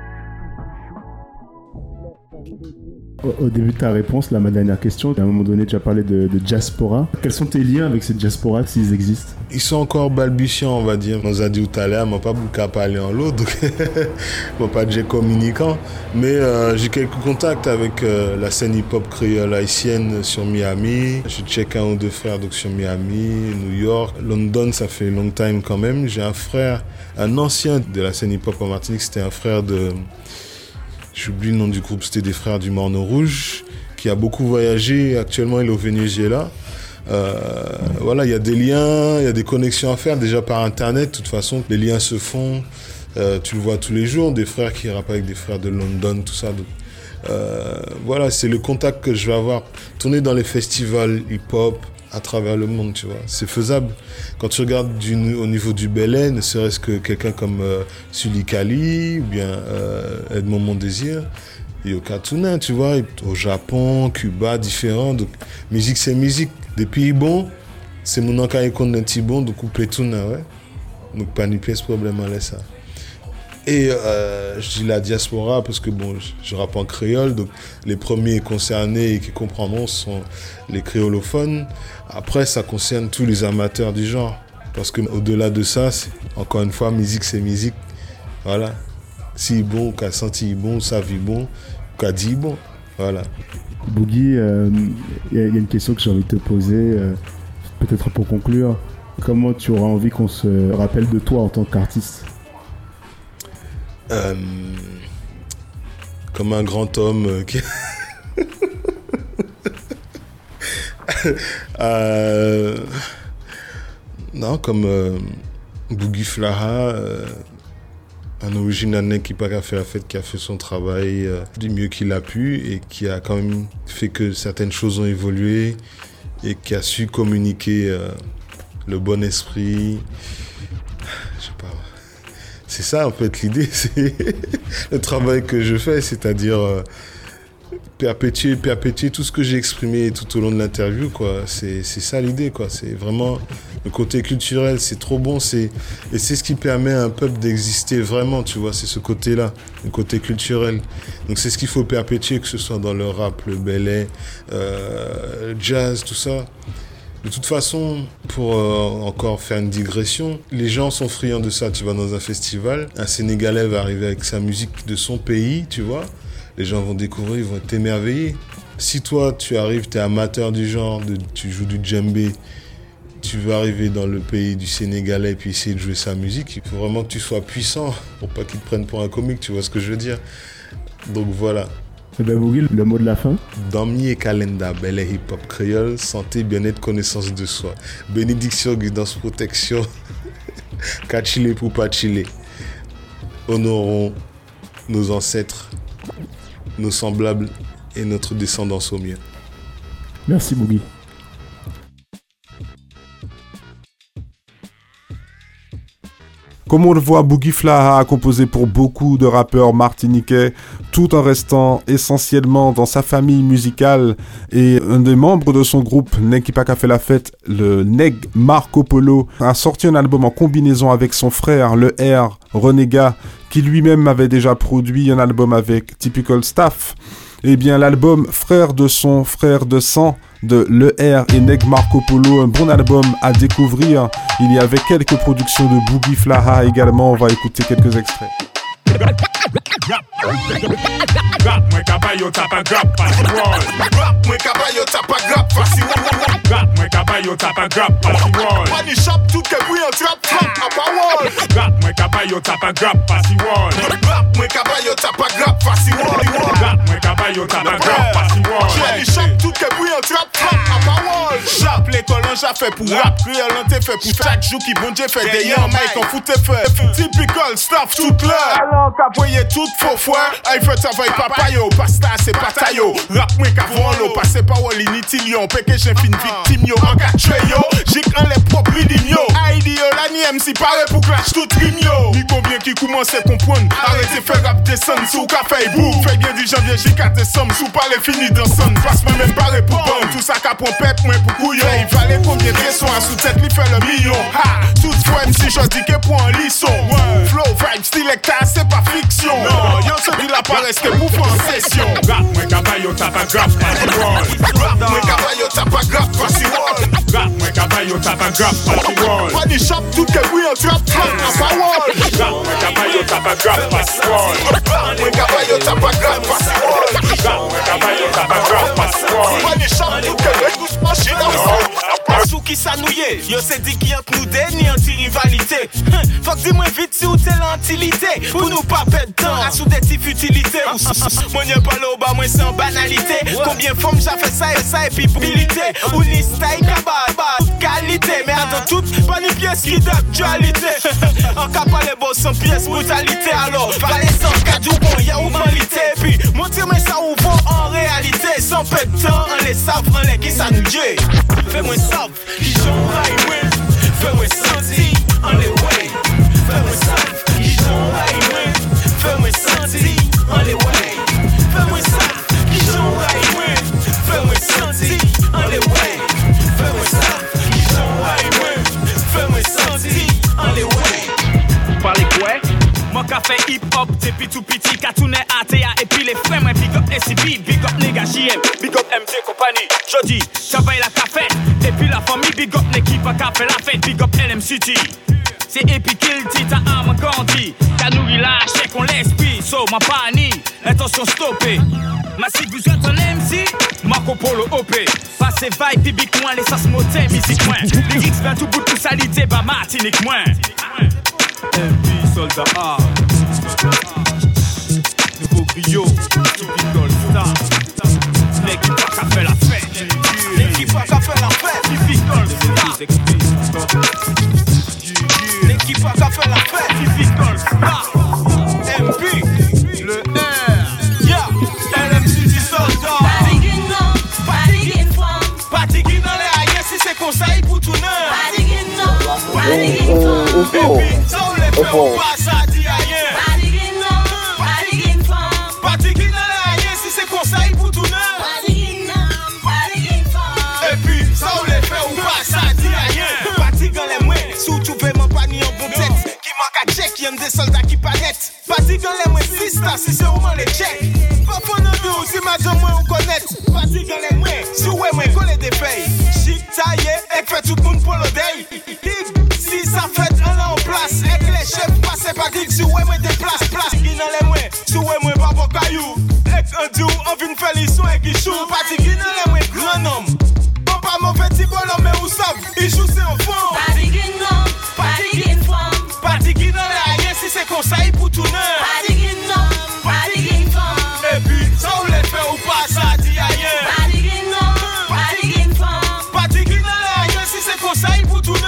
Au, au début de ta réponse, là, ma dernière question, à un moment donné, tu as parlé de, de diaspora. Quels sont tes liens avec cette diaspora, s'ils existent? Ils sont encore balbutiants, on va dire. On nous a dit tout à l'heure, je n'ai pas beaucoup à parler en l'autre, donc je ne suis pas déjà communicant. Mais euh, j'ai quelques contacts avec euh, la scène hip-hop créole haïtienne sur Miami. J'ai checké un ou deux frères donc, sur Miami, New York, London, ça fait long time quand même. J'ai un frère, un ancien de la scène hip-hop en Martinique, c'était un frère de... J'oublie le nom du groupe, c'était des frères du Morneau Rouge, qui a beaucoup voyagé. Actuellement, il est au Venezuela. Euh, voilà, il y a des liens, il y a des connexions à faire, déjà par Internet. De toute façon, les liens se font. Euh, tu le vois tous les jours, des frères qui rappent avec des frères de London, tout ça. Donc, euh, voilà, c'est le contact que je vais avoir. Tourner dans les festivals hip-hop à travers le monde, tu vois. C'est faisable. Quand tu regardes du, au niveau du Belay, ne serait-ce que quelqu'un comme euh, Sully Kali ou bien euh, Edmond Mondésir, Yokatuna, tu vois, au Japon, Cuba, différents. Donc, musique, c'est musique. Des pays bons, c'est mon encas et qu'on est bon, donc couper tout, ouais. Donc, pas ni pièce problème à ça. Et euh, je dis la diaspora parce que bon, je, je rappe en créole, donc les premiers concernés et qui comprendront sont les créolophones. Après, ça concerne tous les amateurs du genre. Parce qu'au-delà de ça, c'est, encore une fois, musique, c'est musique. Voilà. Si bon, qu'a senti bon, ça vit bon, qu'a dit bon. Voilà. Boogie, il euh, y, y a une question que j'ai envie de te poser, euh, peut-être pour conclure. Comment tu auras envie qu'on se rappelle de toi en tant qu'artiste ? Euh, comme un grand homme euh, qui... euh, non, comme euh, Boogie Flaha, euh, un original qui n'a pas fait la fête, qui a fait son travail euh, du mieux qu'il a pu et qui a quand même fait que certaines choses ont évolué et qui a su communiquer euh, le bon esprit. Je sais pas. C'est ça en fait l'idée, c'est le travail que je fais, c'est-à-dire euh, perpétuer, perpétuer tout ce que j'ai exprimé tout au long de l'interview, quoi. C'est, c'est ça l'idée, quoi. C'est vraiment le côté culturel, c'est trop bon, c'est, et c'est ce qui permet à un peuple d'exister vraiment, tu vois, c'est ce côté-là, le côté culturel. Donc c'est ce qu'il faut perpétuer, que ce soit dans le rap, le belay, euh, le jazz, tout ça. De toute façon, pour euh, encore faire une digression, les gens sont friands de ça. Tu vas dans un festival, un Sénégalais va arriver avec sa musique de son pays, tu vois. Les gens vont découvrir, ils vont être émerveillés. Si toi, tu arrives, tu es amateur du genre, de, tu joues du djembé, tu vas arriver dans le pays du Sénégalais et puis essayer de jouer sa musique, il faut vraiment que tu sois puissant pour pas qu'ils te prennent pour un comique, tu vois ce que je veux dire. Donc voilà. Eh ben Boogie, le mot de la fin. Dami et Kalenda, belle hip-hop créole, santé, bien-être, connaissance de soi. Bénédiction, guidance, protection. Qu'à chiller pour pas chiller. Honorons nos ancêtres, nos semblables et notre descendance au mieux. Merci Boogie. Comme on le voit, Boogie Flaha a composé pour beaucoup de rappeurs martiniquais, tout en restant essentiellement dans sa famille musicale. Et un des membres de son groupe, Neg qui pas qu'à fait la fête, le Neg Marco Polo, a sorti un album en combinaison avec son frère, le R, Renégat, qui lui-même avait déjà produit un album avec Typical Staff. Eh bien, l'album Frère de son, frère de sang de Le R et Neg Marco Polo, un bon album à découvrir. Il y avait quelques productions de Boogie Flaha également. On va écouter quelques extraits. Rap, moi caballo tapa grab pasi wall. Rap, moi caballo tapa grab pasi wall. Rap, moi caballo tapa grab pasi wall. Pani shop tout que bruit en trap trap à pa wall. Rap, moi caballo tapa grab pasi wall. Rap, moi caballo tapa grab pasi wall. Rap, moi caballo tapa grab pasi wall. Pani shop tout que bruit en trap trap à pa wall. Chap l'école en j'a fait pour rap, créole en t'es fait pour chaque jour qui bon Dieu fait des yens, Mike en fout t'es fait. Typical stuff toute l'heure. Alors qu'a voyé tout faux foire, il fait travail papa yo, pasta c'est pata yo. Rap moi qu'avant l'eau, passez pas au l'initilion, péché j'ai fin victime yo, en quatre yo, j'ai quand les propres ridim yo. Aïdi yo, la ni M C paraît pour clash tout trim yo. Ni combien qui commence à comprendre, arrêtez faire rap descendre sous café boum. Fait bien du janvier j'ai quatre décembre, sous pas les fini dans son. Passe moi même paré pour bon, tout ça qu'a pour pep, moi pour couillon. Il fallait combien de raisons à sous tête, lui fait le million. Ha, toutefois M C choisit que pour un lisson. Flow, vibe, style, hectare, c'est pas fiction. Non, y'en se dit la pas rester pour faire en session. Rap, moi caballo tapa grab pasi wall. Rap, moi caballo tapa grab pasi wall. Rap, moi caballo tapa grab pasi wall. Pani shop tout que bruit en trap trap à pa wall. Rap, moi caballo tapa grab pasi wall. Rap, moi caballo tapa grab pasi wall. Rap, moi caballo tapa grab pasi wall. Pani shop tout que bruit tous machine à wall. Sou qui s'annouye, yo c'est dit qui entre nous deux ni anti-rivalité. Faut que dis-moi vite si ou t'es l'antilité. Pour nous pas perdre temps à sous des types utilités. Moi n'y a pas l'eau, bah moi c'est en banalité. Combien de femmes j'ai fait ça et ça et puis mobilité. Ou ni style cabal, bah toute qualité. Mais attends toute, pas ni pièce qui d'actualité. En cas pas les boss sans pièce brutalité. Alors, pas les sans cadeau, bon y'a humanité. Puis, montrez-moi ça où vaut en réalité. Sans perdre temps, on les savent, on les qui s'annouille. Fais-moi ça. Qui j'en raille, fais-moi sentir en les way. Fais-moi ça, qui j'en raille, fais-moi sentir en les way. Fais-moi ça, qui j'en raille, fais-moi sentir en les way. Fais-moi ça, qui j'en raille, fais-moi sentir en les way. Parlez quoi? Moi qu'a fait hip hop depuis tout petit, qu'a tourné A T A et puis les frères, moi big up S C P, big up Nega J M, big up M J compagnie. Jodi, travaille la café, et puis la famille big up l'équipe a café la fête, big up L M City. C'est Epic Kill, Tita Arme Candy, qu'a nourri la chèque on l'esprit, so ma pani, intention stoppée. Massif vous êtes un M C, Marco Polo O P. Passez vibe, bibic moins, les sas motés, musique moins. Les X vint tout bout de salité, bah Martinique moins. M P soldat A, nouveau griot, typical star. L'équipe a fait la fête, l'équipe a fait la fête, typical star. L'équipe a fait la fête, typical star. M P, le R, yeah, L M C du soldat. Patiguin dans les aïeux si c'est conseil pour tout neuf. Baby, ça on les fait, on passe à dire aïeux. Patiguin dans les aïeux si c'est conseil pour tout neuf. Et puis, ça on les fait, on passe à dire aïeux. Patiguin dans les moyens, surtout vraiment pas ni en bon tête. Qui manque à check, y'en des soldats qui paraissent. Patiguin dans les moyens, si c'est c'est vraiment les check. Parfois non nous, si madame moi on connaît. Patiguin dans les moyens, si ouais moi coller des pays. Chic taillé, et fait tout le monde pour le day. Si ça fait un an en place, et que les chefs passent pas dire si ouais moi déplace, place qui dans les moyens, si ouais moi pas pour caillou. Et un dieu, on vient faire l'histoire et qui joue. Patiguin dans les moyens, grand homme. Bon pas mauvais petit bonhomme, mais où ça, il joue c'est un fond. Patiguin non, Patiguin fond. Patiguin dans les aïeux si c'est conseil pour tout neuf. Patiguin non, Patiguin fond. Et puis, ça on les fait ou pas, ça dit ailleurs. Patiguin non, Patiguin fond. Patiguin dans les aïeux si c'est conseil pour tout neuf.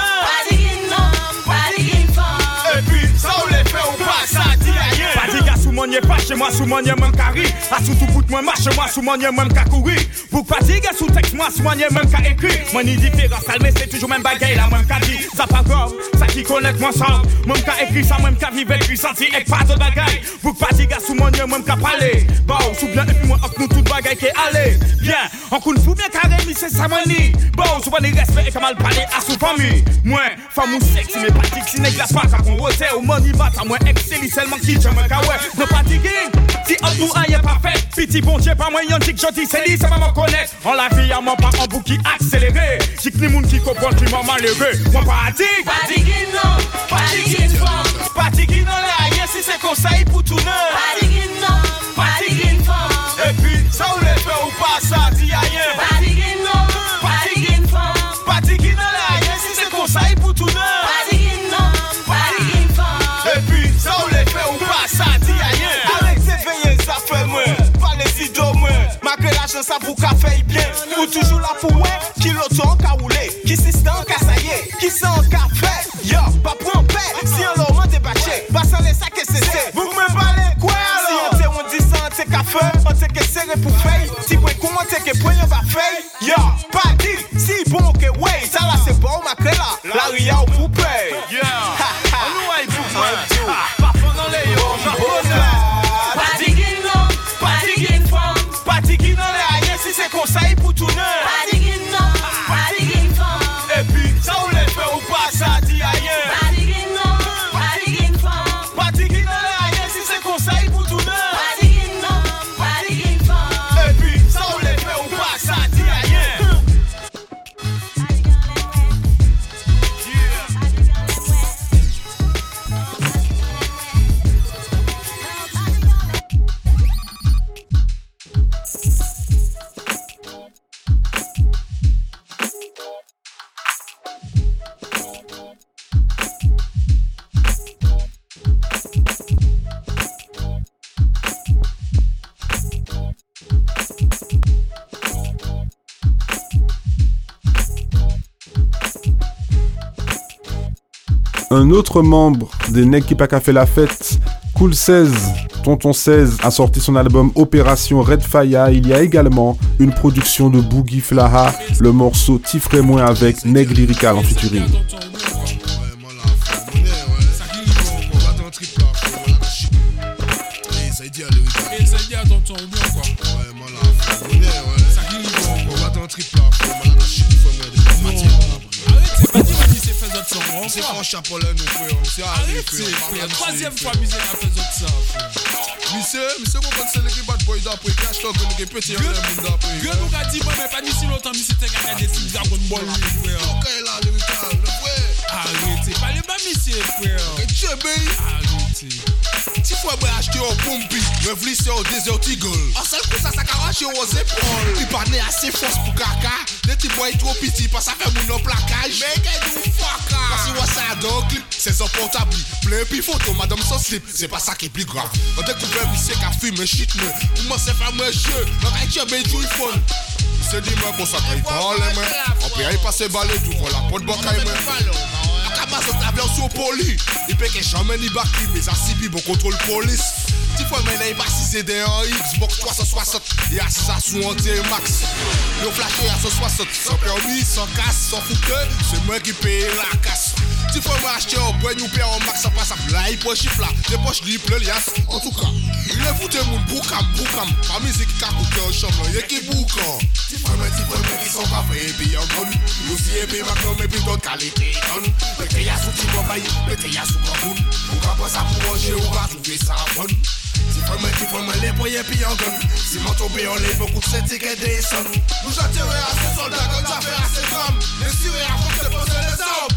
Et puis, ça on les fait ou pas, ça dit ailleurs. Patiga sous mon yé pas chez moi, sous mon yé même carré. A sous tout bout moi marche moi, sous mon yé même qu'à courir. Pour patiga sous texte moi, sous mon yé même qu'à écrit. Mon y différence, mais c'est toujours même bagaille la même qu'à dit. Ça pas grave, ça qui connaît moi ça. Même qu'à écrit ça, même qu'à vivre écrit senti et pas de bagaille. Pour patiga sous mon yé même qu'à parler. Bon, sous bien et puis moi, nous tout bagaille qui est allé. Bien, on coule fou bien carré, mais c'est ça mon nid. Bon, souvent les respect et mal parler à sous famille. Moi, femme ou sexy, mais pas tic, si n'est glace pas, ça qu'on rotait au money bat, à moi excellent seulement qui j'aime un kawaii. Ne fatiguer, si en tout un y'a pas fait. Petit bon Dieu, pas moi y'en dit que je dis, c'est lui, ça va me connaître. En la vie, y'a moi pas en bouc qui accéléré. J'ai que les moun qui comprennent qui m'a malheureux. Moi fatigue. Fatigué non, fatigué non. Fatigué non, les aïeux si c'est conseil pour tout neuf. Fatigué non. chance ça pour qu'a fait bien. Ou toujours là pour ouais, qui l'auto en qu'a roulé, qui système en qu'a saillé, qui sent en qu'a fait. Yo, pas prendre paix, si on l'a débâché, pas sans les sacs et cessez. Vous me parlez quoi alors? Si on t'est on dit ça, on t'est qu'à feu, on t'est qu'à serrer pour faire. Si vous comment t'es qu'à poigner va faire. Yo, pas dit, si bon que ouais, ça là c'est bon, ma crée là, la ria au poupée. Yo, on nous aille pour moi. Pas pendant les yo, Patiguin dans les aïeux, si c'est conseil pour tout neuf. Patiguin non, patiguin femme. Et puis, ça ou les fait ou pas, ça dit ailleurs. Patiguin non, patiguin femme. Patiguin dans les aïeux, si c'est conseil pour tout neuf. Patiguin non, patiguin femme. Et puis, ça ou les fait ou pas, ça dit ailleurs. Un autre membre des Nèg qui pas qu'à fait la fête, Cool seize, Tonton seize, a sorti son album Opération Red Fire. Il y a également une production de Boogie Flaha, le morceau Tifre moins avec Nèg Lyrical en featuring. C'est pas un chapelet nous frère, c'est arrêté frère. Troisième fois misé a fait autre ça. Monsieur, monsieur mon c'est les bad boy d'après qui achète que nous petit en monde d'après. Gueule nous a dit moi mais pas ni si longtemps monsieur t'es gagné des signes Dragon Ball frère. OK là le frère, le frère. Arrêtez, parlez pas monsieur frère. Tu es bien. Arrêtez. Si faut moi acheter un pompi, me vlisser au désert Eagle. En seul coup ça ça carache aux épaules. Il pas né assez force pour caca. Les petits boys trop petits pas ça fait mon placage. Mais qu'est-ce que fuck. Parce que ça dans le clip, c'est son portable. Plein puis photo, madame sans slip. C'est pas ça qui est plus grave. On découvre monsieur qui a fumé shit me. Comment c'est faire mes jeux? Donc I tient bien tout phone. C'est dit moi pour ça qu'il parle moi. On peut y passer balai tout pour la porte bancaire moi. Akabas on avion sur poli. Il peut que jamais ni baki mais ça si bon contrôle police. Si faut mais il pas si c'est des Xbox trois cent soixante et à ça sous un T-Max. Yo flashé à cent soixante sans permis, sans casse, sans foutre, c'est moi qui paye la casse. Si faut m'acheter un bois nous paye un max ça passe à là il poche chiffre là, des poches libre le lias. En tout cas, il est foutu mon boukam boukam, pas musique qui a coupé en chambre, y'a qui boukam. Si faut mettre si faut mettre qui sont café et puis en gonne. Aussi et puis maintenant mais puis d'autres qualités gonne. Le qu'il y a sous petit bobaye, le qu'il y a sous caboun. On va pas ça pour manger, on va trouver ça bonne. Si faut mettre si faut mettre les poignets puis en gonne. Si m'en tomber on les beaucoup de ces tickets des sommes. Nous j'attirer à ces soldats quand j'avais à ces femmes. Les sirènes avant de poser les armes.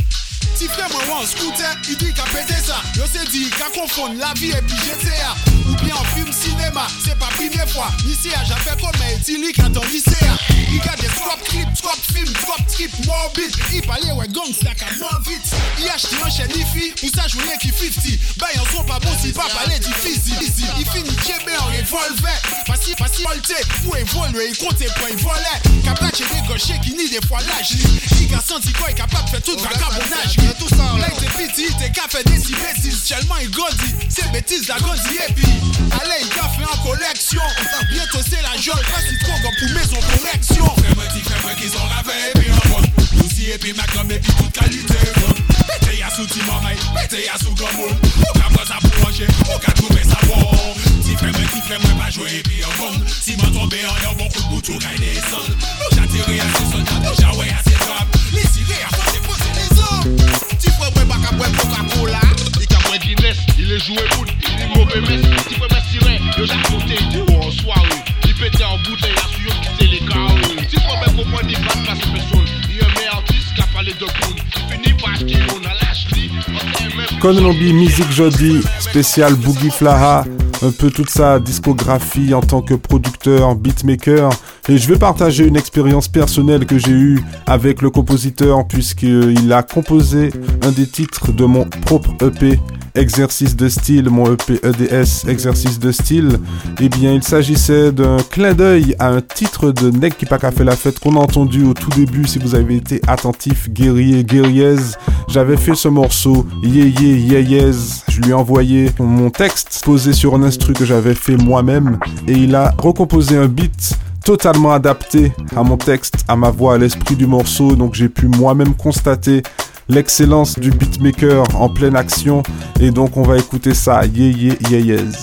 Si frère moi en scooter, il dit qu'a pété ça. Yo c'est dit qu'a confondre la vie et puis G T A. Ou bien en film cinéma, c'est pas première fois. Ici j'ai fait comme un Tilly quand on lycée. Il y a des swap clips, swap film, swap trip, morbide. Il parlait ouais gangsta qu'à moins vite. Il achète un chez Nifi, pour ça jouer qui cinquante. Bah y'en sont pas bon si pas parler du physique. Il finit Tchébé en revolver. Parce qu'il passe volté pour évoluer, il comptait pour y voler. Capable chez des gauchers qui ni des fois l'âge. Il a senti quoi, il est capable de faire tout vagabondage. Tout ça là il était petit, il était qu'à faire des si bêtises. Seulement il grandit, c'est bêtises la grandit. Et puis, allez il a fait en collection. Bientôt c'est la joie, pas si trop comme pour maison correction. Fais-moi dit, fais-moi qu'ils sont ravés et puis en bonne. Aussi et puis Macron et puis toute qualité. Mettez ya sous Timoré, mettez ya sous Gomoun. Aucun fois ça pour manger, aucun trouver ça bon. Si fais-moi qui fais-moi pas jouer et puis en bonne. Si m'en tomber en l'air, beaucoup de boutons gagne des sols. Nous j'attiré à ces soldats, nous j'envoie à ces trappes. Les cirés à force de poser les hommes. Si frère moi pas boire Coca-Cola, il a boire Guinness, il est joué foot, il est mauvais mess. Si frère moi sirène, le j'accouté ou en soirée, il pétait en bouteille, la sueur quitter les carreaux. Si frère moi comprend des battes la personne, il y a un meilleur artiste qui a parlé de poule, il finit par acheter on a lâché. Code N B Music jeudi, spécial Boogie Flaha. un peu toute sa discographie en tant que producteur, beatmaker, et je vais partager une expérience personnelle que j'ai eue avec le compositeur puisqu'il a composé un des titres de mon propre E P, Exercice de style, mon E P E D S, Exercice de style. Eh bien, il s'agissait d'un clin d'œil à un titre de Neg Qui Pas Ka Fait La Fête qu'on a entendu au tout début, si vous avez été attentif, guerrier, guerrieuse. J'avais fait ce morceau, yeah yeah yeah yes. Je lui ai envoyé mon texte posé sur un instru que j'avais fait moi-même et il a recomposé un beat totalement adapté à mon texte, à ma voix, à l'esprit du morceau. Donc j'ai pu moi-même constater l'excellence du beatmaker en pleine action. Et donc on va écouter ça, yeah yeah yeah yes.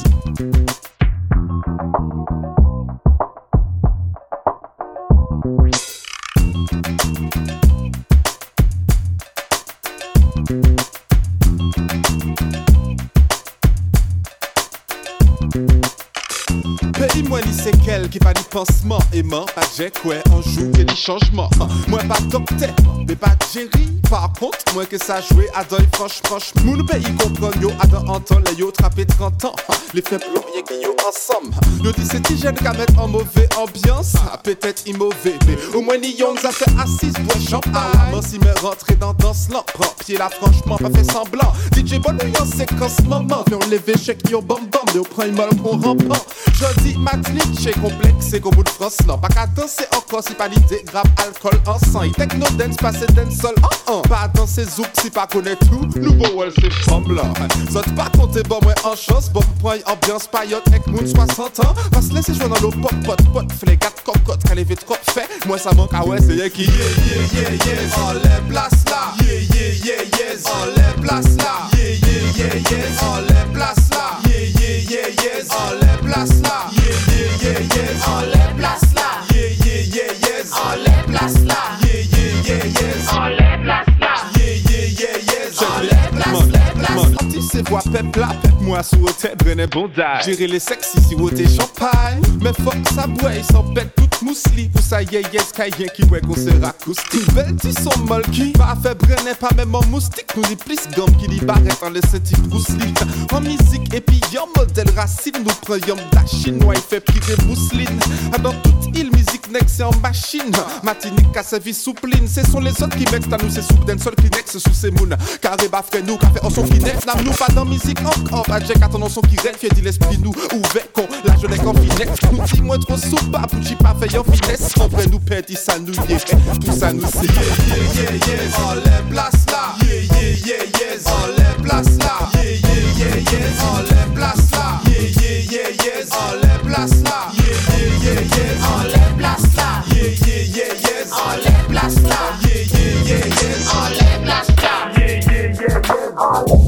Pays-moi ni séquelles qui pas ni pansement aimant, pas j'ai quoi, on joue et ni changement. Moi pas docteur, mais pas Jerry. Par contre, moi que ça joué à deuil franche franche. Mon pays comprend yo, à dans Anton, les yo trappé trente ans. Les faits blancs, y'a qui yo ensemble. Nous dit c'est ti jeune qu'à mettre en mauvais ambiance. Peut-être il mauvais, mais au moins ni yon nous a fait assise, bois champagne. Maman si me rentré dans danse lent, prend pied là franchement, pas fait semblant. D J bon nous yon séquence moment, mais on levé chèque yo bam bam, mais on prend une mal pour rampant. Jodi matinique, chez complexe, c'est comme bout de France, non. Pas qu'à danser encore si pas l'idée, grave alcool en sang. Il techno dance, passé dance sol, oh oh. Pas danser zouk si pas connaître tout. Nouveau well, c'est femme là. Saute pas compter, bon, moi en chance. Bon, point ambiance paillote, avec moun soixante ans. Passe laisser jouer dans l'eau, pop, pot, pot, flégat, cocotte, qu'elle est trop fait. Moi ça manque, ah ouais, c'est y'a qui yeah, yeah, yeah, yes. On les place là. Yeah, yeah, yeah, yes. On les place là. Yeah, yeah, yeah, yes. On les place là. Yeah, yeah, yeah, yes. On les place là. Yeah, yeah, yeah, yes. On les place là. Yeah, yeah, yeah, yes. On les place là. Yeah, yeah, yeah, yes. On les place là. Yeah, yeah, yeah, yes. On les place, les place. Anti c'est voix pep là, pep moi sous hôtel, brené bondage. Gérer les sexy si vous êtes champagne. Mais fuck ça boit, ils s'en bête toute mousselie. Pour ça yeah yes, kayen qui ouais qu'on se raccoustique. Belle ti son molki, pas fait brené pas même en moustique. Nous les plus gomme qui dit barrette dans le senti Bruce Lee. En musique et puis yon modèle racine, nous prenons la chinois, il fait priver mousseline. Dans toute île, musique next c'est en machine. Matinique à service soupline, ce sont les autres qui mettent à nous, c'est soupe d'un seul Kleenex sous ces mounes. Carré bas frère nous, café en son finesse. N'a nous pas dans musique encore, pas j'ai qu'attendons son qui rêve, fait dit l'esprit nous, ouvert con, la jeunesse en finesse. Nous dis moi trop soupe, pas pour pas fait en finesse. En vrai nous perdit ça nous y est, tout ça nous c'est yeah yeah yeah yes. On les place là, yeah yeah yeah yes. On les place là, yeah yeah yeah yes. On les place là, yeah yeah yeah yes. On les place là, yeah yeah yeah yes. On les place là, yeah yeah yeah yes. On les place là, yeah yeah yeah yes. On les place là, yeah yeah yeah yes.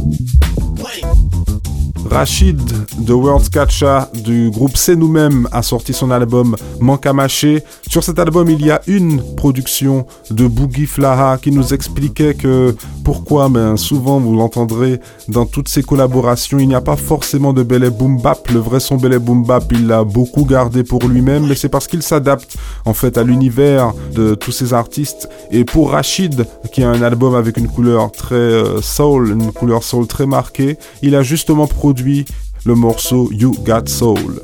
Rachid, The World Catcha du groupe C'est Nous-mêmes, a sorti son album Manque à mâcher. Sur cet album, il y a une production de Boogie Flaha qui nous expliquait que pourquoi, ben, souvent vous l'entendrez dans toutes ses collaborations, il n'y a pas forcément de Belé Boom Bap. Le vrai son Belé Boom Bap, il l'a beaucoup gardé pour lui-même, mais c'est parce qu'il s'adapte en fait à l'univers de tous ces artistes. Et pour Rachid, qui a un album avec une couleur très euh, soul, une couleur soul très marquée, il a justement produit le morceau You Got Soul.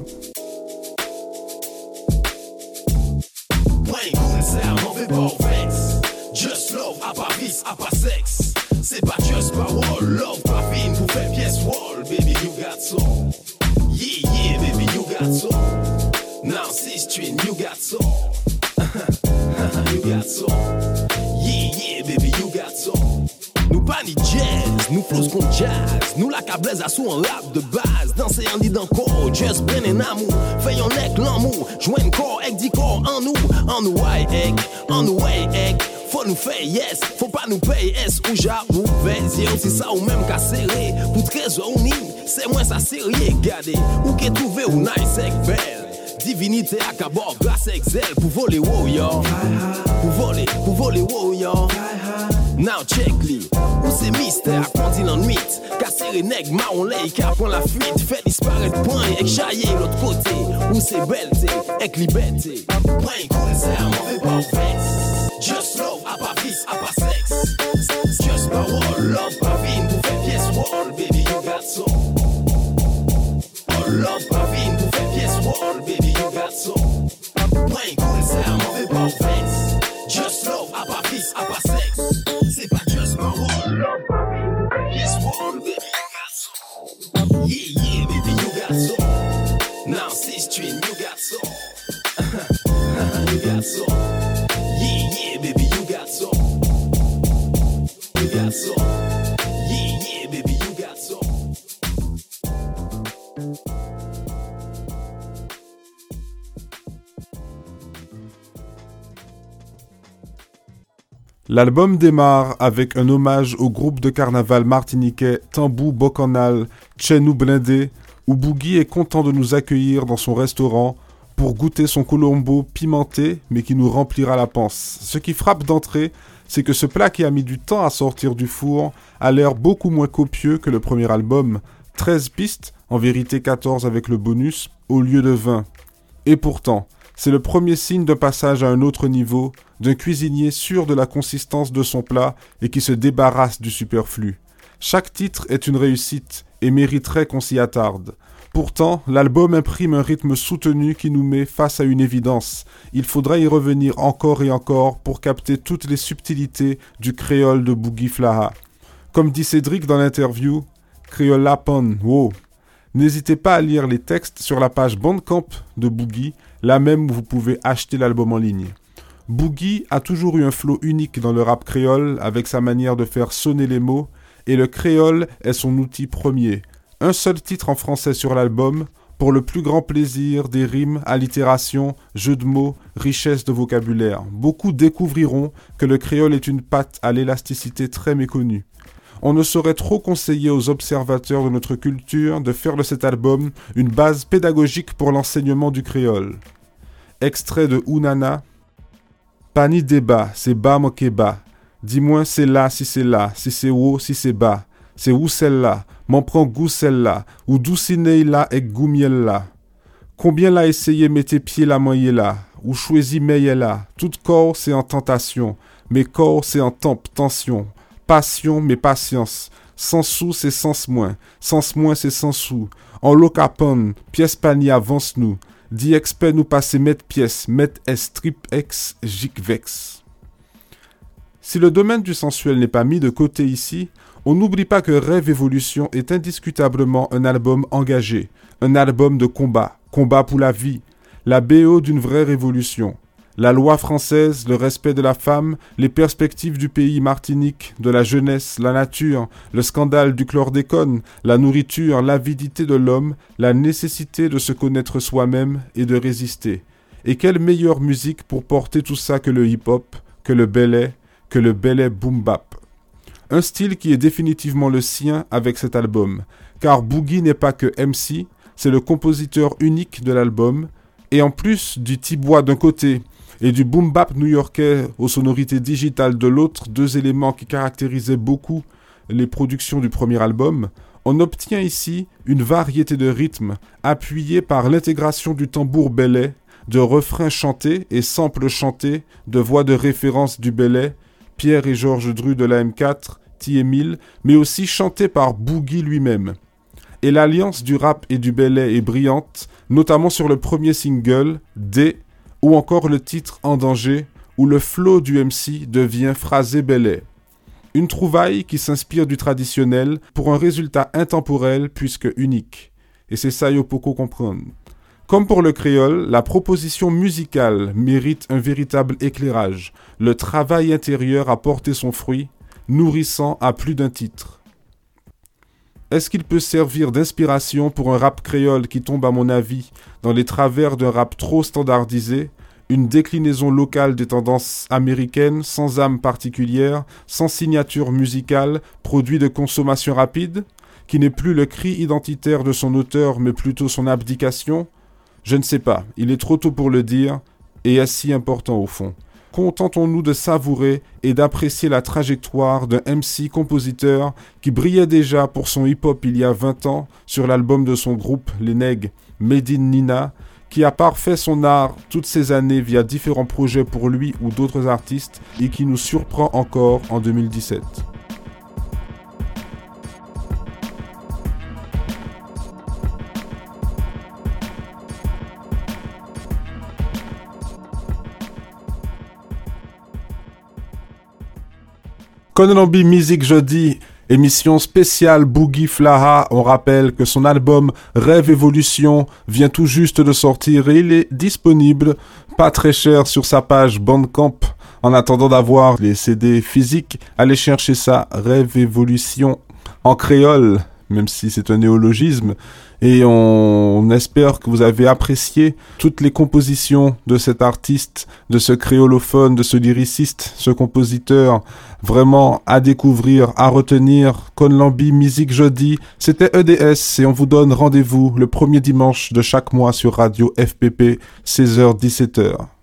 Just love, à pas vice, à pas sexe. C'est pas just power, love, pas film pour faire pièce wall. Baby, you got soul. Yeah, yeah, baby, you got soul. Now, see street, you got soul. You got soul. Yeah, yeah, baby, you got soul. Nous pas ni jazz, nous flows qu'on jazz. Nous la cablaise à sous un rap de base. Danser en dit d'encore, just prenne un amour. Fais un neck l'amour, joigne corps, ek dit corps en nous. En nous way ek, en nous way ek. Faut nous faire yes, faut pas nous payer S ou ja ou vez. C'est ça ou même qu'à serrer. Pour trésor ou ni, c'est moins ça sérieux. Gardez, ou qu'est trouvé ou nice ek belle. Divinité à cabor, grâce excel. Pour voler wow yo. Pour voler, pour voler wow yo. Now check li, ou c'est mystère, qu'on dit l'ennui. Casser les nègres, marron lay, car prend la fuite. Fait disparaître point, et chailler l'autre côté. Ou c'est belleté, avec liberté. Point cool, c'est un mauvais pas vex. Just love, à pas vice, à pas sexe. Just power, love, pas vine, pour faire pièce wall. Baby, you got soul. Oh love, Now C Street, you got soul. You got soul. Yeah, yeah, baby, you got soul. You got soul. Yeah, yeah, baby, you got soul. L'album démarre avec un hommage au groupe de carnaval martiniquais Tambou Bocanal, Tchenou Blindé, où Boogie est content de nous accueillir dans son restaurant pour goûter son colombo pimenté, mais qui nous remplira la panse. Ce qui frappe d'entrée, c'est que ce plat qui a mis du temps à sortir du four a l'air beaucoup moins copieux que le premier album. treize pistes, en vérité quatorze avec le bonus, au lieu de vingt. Et pourtant, c'est le premier signe d'un passage à un autre niveau, d'un cuisinier sûr de la consistance de son plat et qui se débarrasse du superflu. Chaque titre est une réussite et mériterait qu'on s'y attarde. Pourtant, l'album imprime un rythme soutenu qui nous met face à une évidence. Il faudra y revenir encore et encore pour capter toutes les subtilités du créole de Boogie Flaha. Comme dit Cédric dans l'interview, Créola Pon, wow. N'hésitez pas à lire les textes sur la page Bandcamp de Boogie, là même où vous pouvez acheter l'album en ligne. Boogie a toujours eu un flow unique dans le rap créole avec sa manière de faire sonner les mots, et le créole est son outil premier. Un seul titre en français sur l'album, pour le plus grand plaisir des rimes, allitérations, jeux de mots, richesse de vocabulaire. Beaucoup découvriront que le créole est une pâte à l'élasticité très méconnue. On ne saurait trop conseiller aux observateurs de notre culture de faire de cet album une base pédagogique pour l'enseignement du créole. Extrait de Ounana. Pas ni débat, c'est bas moqué bas. Dis-moi c'est là si c'est là, si c'est haut si c'est bas. C'est où celle-là, m'en prends goût celle-là, ou douciné là et goumiel là. Combien l'a essayé met tes pieds la moyenne là, ou choisis meille là. Tout corps c'est en tentation, mais corps c'est en tempe, tension. Passion mais patience, sans sous c'est sens moins, sens moins c'est sans sous. En locapon, pièce pani avance nous. Dit expert nous passer mettre pièce, mettre S trip X gic vex. Si le domaine du sensuel n'est pas mis de côté ici, on n'oublie pas que Rêve Évolution est indiscutablement un album engagé, un album de combat, combat pour la vie, la B O d'une vraie révolution. La loi française, le respect de la femme, les perspectives du pays Martinique, de la jeunesse, la nature, le scandale du chlordécone, la nourriture, l'avidité de l'homme, la nécessité de se connaître soi-même et de résister. Et quelle meilleure musique pour porter tout ça que le hip-hop, que le belay, que le belay boom-bap. Un style qui est définitivement le sien avec cet album, car Boogie n'est pas que M C, c'est le compositeur unique de l'album, et en plus du tibois d'un côté, et du boom-bap new-yorkais aux sonorités digitales de l'autre, deux éléments qui caractérisaient beaucoup les productions du premier album, on obtient ici une variété de rythmes appuyée par l'intégration du tambour belay, de refrains chantés et samples chantés, de voix de référence du belay, Pierre et Georges Dru de la M quatre, T. Emile, mais aussi chantés par Boogie lui-même. Et l'alliance du rap et du belay est brillante, notamment sur le premier single, D, ou encore le titre En danger, où le flow du M C devient phrasé belay. Une trouvaille qui s'inspire du traditionnel pour un résultat intemporel puisque unique. Et c'est ça Yopoko comprendre. Comme pour le créole, la proposition musicale mérite un véritable éclairage. Le travail intérieur a porté son fruit, nourrissant à plus d'un titre. Est-ce qu'il peut servir d'inspiration pour un rap créole qui tombe à mon avis dans les travers d'un rap trop standardisé, une déclinaison locale des tendances américaines sans âme particulière, sans signature musicale, produit de consommation rapide, qui n'est plus le cri identitaire de son auteur mais plutôt son abdication? Je ne sais pas, il est trop tôt pour le dire, et est si important au fond. Contentons-nous de savourer et d'apprécier la trajectoire d'un M C-compositeur qui brillait déjà pour son hip-hop il y a vingt ans sur l'album de son groupe, Les Nègres, Made in Nina, qui a parfait son art toutes ces années via différents projets pour lui ou d'autres artistes et qui nous surprend encore en deux mille dix-sept. Kononambi Music jeudi, Émission spéciale Boogie Flaha. On rappelle que son album Rêve Évolution vient tout juste de sortir et il est disponible pas très cher sur sa page Bandcamp. En attendant d'avoir les C D physiques, allez chercher ça, Rêve Évolution en créole, même si c'est un néologisme. Et on, on espère que vous avez apprécié toutes les compositions de cet artiste, de ce créolophone, de ce lyriciste, ce compositeur. Vraiment à découvrir, à retenir. Konlambi Musique Jeudi, c'était E D S et on vous donne rendez-vous le premier dimanche de chaque mois sur Radio F P P, seize heures dix-sept heures.